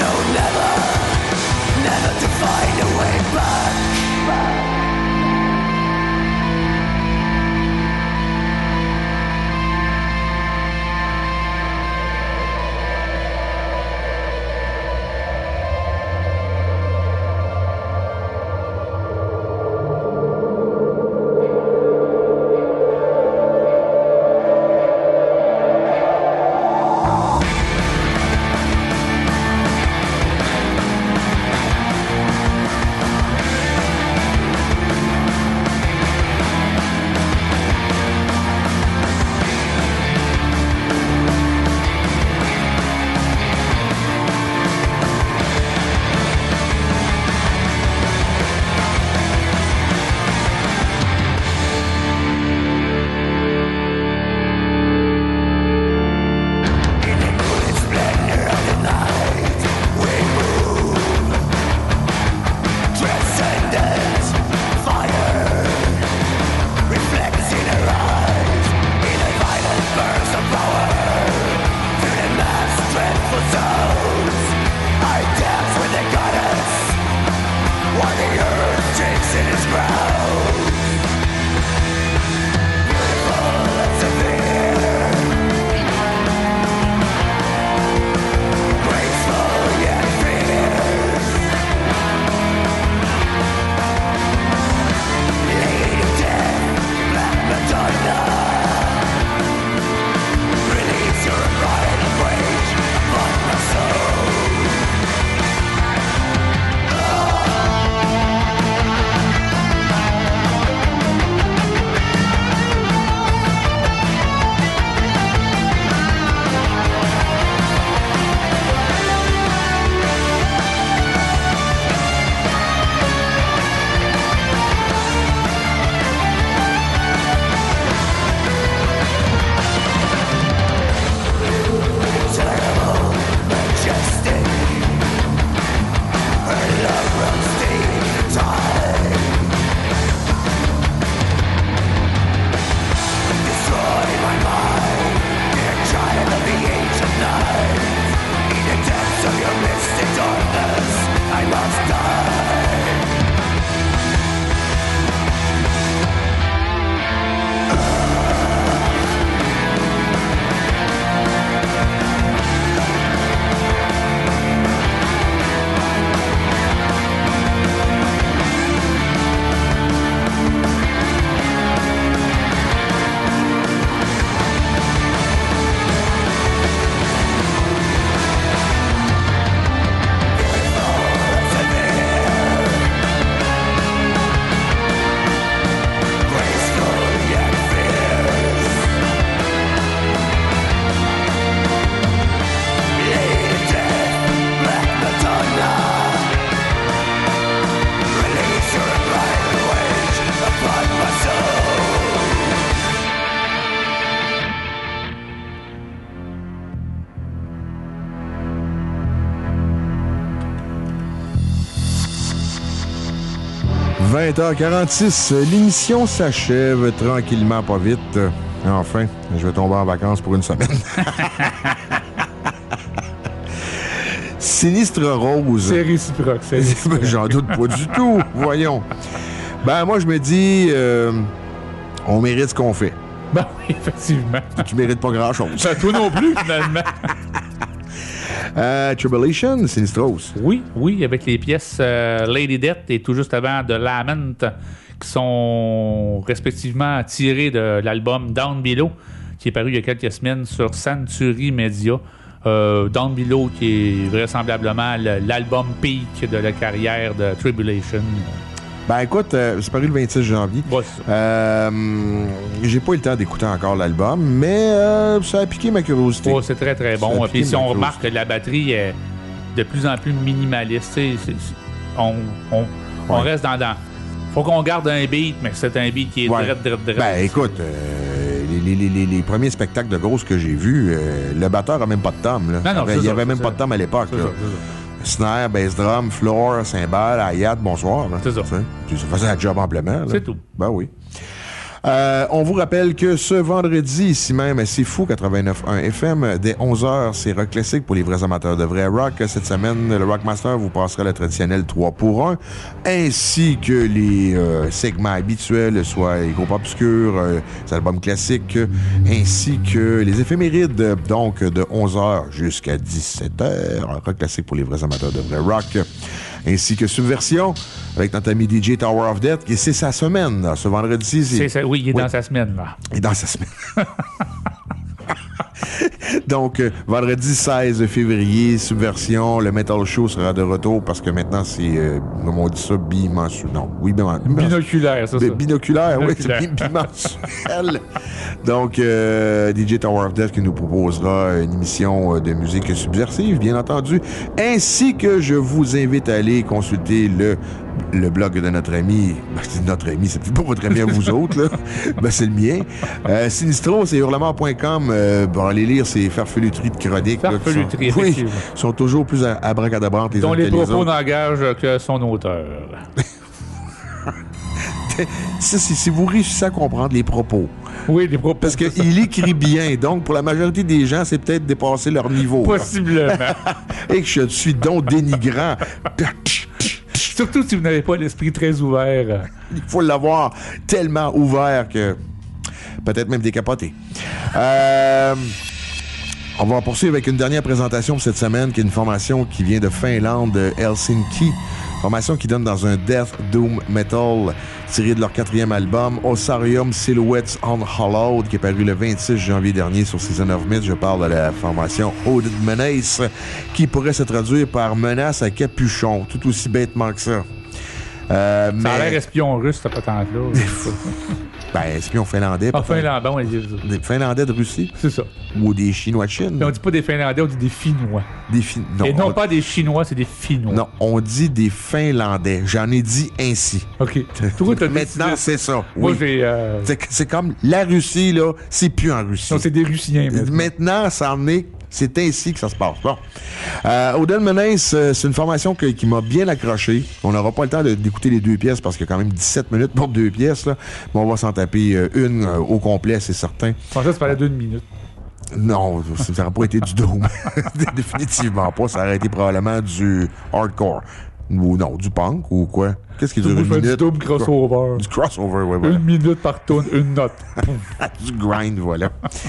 vingt heures quarante-six, l'émission s'achève tranquillement, pas vite. Enfin, je vais tomber en vacances pour une semaine. Sinistre Rose. C'est réciproque, c'est réciproque. J'en doute pas du tout. Voyons. Ben, moi, je me dis, euh, on mérite ce qu'on fait. Ben oui, effectivement. Tu mérites pas grand-chose. Ben, toi non plus, finalement. Euh, Tribulation, Sinistros. Oui, oui, avec les pièces euh, Lady Death et tout juste avant The Lament, qui sont respectivement tirées de l'album Down Below, qui est paru il y a quelques semaines sur Century Media. Euh, Down Below, qui est vraisemblablement l'album peak de la carrière de Tribulation. Ben écoute, euh, c'est paru le vingt-six janvier. Ouais, euh, j'ai pas eu le temps d'écouter encore l'album, mais euh, ça a piqué ma curiosité. Oh, c'est très très bon. Puis si on remarque que la batterie est de plus en plus minimaliste, c'est, c'est, on, on, ouais. on reste dans, dans... Faut qu'on garde un beat, mais c'est un beat qui est ouais. drette, drette, drette. Ben écoute, euh, les, les, les, les premiers spectacles de Ghost que j'ai vus, euh, le batteur a même pas de tom. Là. Non, non, il y ça, avait même ça. pas de tom à l'époque. C'est là. ça, c'est ça. Snare, bass drum, floor, cymbale, hi-hat, bonsoir. Là. C'est ça. Puis ça faisait un job amplement. Là. C'est tout. Ben oui. Euh, on vous rappelle que ce vendredi, ici même, à C'est Fou quatre-vingt-neuf point un F M, dès onze heures, c'est Rock Classique pour les vrais amateurs de vrai rock. Cette semaine, le Rockmaster vous passera le traditionnel trois pour un, ainsi que les euh, segments habituels, soit les groupes obscurs, euh, les albums classiques, ainsi que les éphémérides, donc de onze heures jusqu'à dix-sept heures. Rock Classique pour les vrais amateurs de vrai rock. Ainsi que Subversion, avec notre ami D J Tower of Death, qui c'est sa semaine, là, ce vendredi. C'est... C'est ça, oui, il est oui. dans sa semaine, là. Il est dans sa semaine. Donc, euh, vendredi seize février, Subversion, le Metal Show sera de retour parce que maintenant, c'est, euh, comme on dit ça, bimensuel. Non, oui, bimensuel. Binoculaire, c'est ça. Binoculaire, oui, c'est bimensuel. Donc, euh, D J Tower of Death qui nous proposera une émission de musique subversive, bien entendu, ainsi que je vous invite à aller consulter le le blog de notre ami, ben, c'est notre ami, c'est peut-être pas votre ami à vous autres, là. Ben, c'est le mien. Euh, Sinistro, c'est hurlement point com. Euh, bon, allez lire ces farfeluteries de chroniques. Farfeluteries, sont, oui, sont toujours plus abracadabrantes les dont uns les que les autres. propos n'engagent que son auteur. si, si, si vous réussissez à comprendre les propos. Oui, les propos. Parce qu'il écrit bien. Donc, pour la majorité des gens, c'est peut-être dépasser leur niveau. Possiblement. Et que je suis donc dénigrant. Surtout si vous n'avez pas l'esprit très ouvert. Il faut l'avoir tellement ouvert que peut-être même décapoté. Euh, on va poursuivre avec une dernière présentation pour cette semaine, qui est une formation qui vient de Finlande, Helsinki. Formation qui donne dans un Death Doom Metal tiré de leur quatrième album, Ossarium Silhouettes Unhallowed, qui est paru le vingt-six janvier dernier sur Season of Myth. Je parle de la formation Odin Menace, qui pourrait se traduire par menace à capuchon, tout aussi bêtement que ça. Euh, ça mais... a l'air espion russe, cette patente-là. Ben, espion finlandais. Ah, finlandais, on dit des Finlandais de Russie. C'est ça. Ou des Chinois de Chine. Mais on dit pas des Finlandais, on dit des Finnois. Des fin... non, Et non on... pas des Chinois, c'est des Finnois. Non, on dit des Finlandais. J'en ai dit ainsi. OK. Toi, t'as Maintenant, dit... c'est ça. Moi, oui. j'ai... Euh... C'est, c'est comme la Russie, là, c'est plus en Russie. Non, c'est des Russiens. Maintenant, maintenant ça en est... C'est ainsi que ça se passe. Bon. Euh, Odin Menace, euh, c'est une formation que, qui m'a bien accroché. On n'aura pas le temps de, d'écouter les deux pièces parce qu'il y a quand même dix-sept minutes pour deux pièces. Là. Mais on va s'en taper euh, une euh, au complet, c'est certain. Je pensais que ça parlait d'une minute. Non, ça n'aurait pas été du Doom. Définitivement pas. Ça aurait été probablement du hardcore. Ou non, du punk ou quoi? Qu'est-ce qui dure une minute? Du Doom crossover. Du crossover, oui, voilà. Une minute par tonne, une note. Du grind, voilà.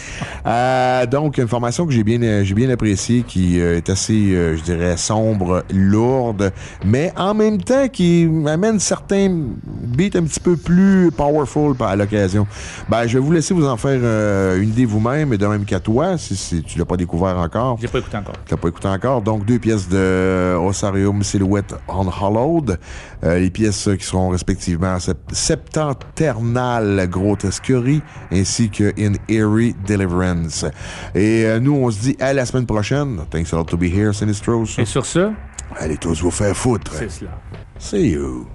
euh, donc, une formation que j'ai bien, j'ai bien appréciée, qui euh, est assez, euh, je dirais, sombre, lourde, mais en même temps qui amène certains beats un petit peu plus powerful à l'occasion. Ben, je vais vous laisser vous en faire euh, une idée vous-même, et de même qu'à toi, si, si tu l'as pas découvert encore. J'ai pas écouté encore. Tu l'as pas écouté encore. Donc, deux pièces de Ossarium Silhouette Unhallowed. Euh, les pièces qui seront respectivement Septanternal Grotesquerie ainsi que In Eerie Deliverance. Et euh, nous, on se dit à la semaine prochaine. Thanks a lot to be here, Sinistros. Et sur ce, allez tous vous faire foutre. C'est cela. See you.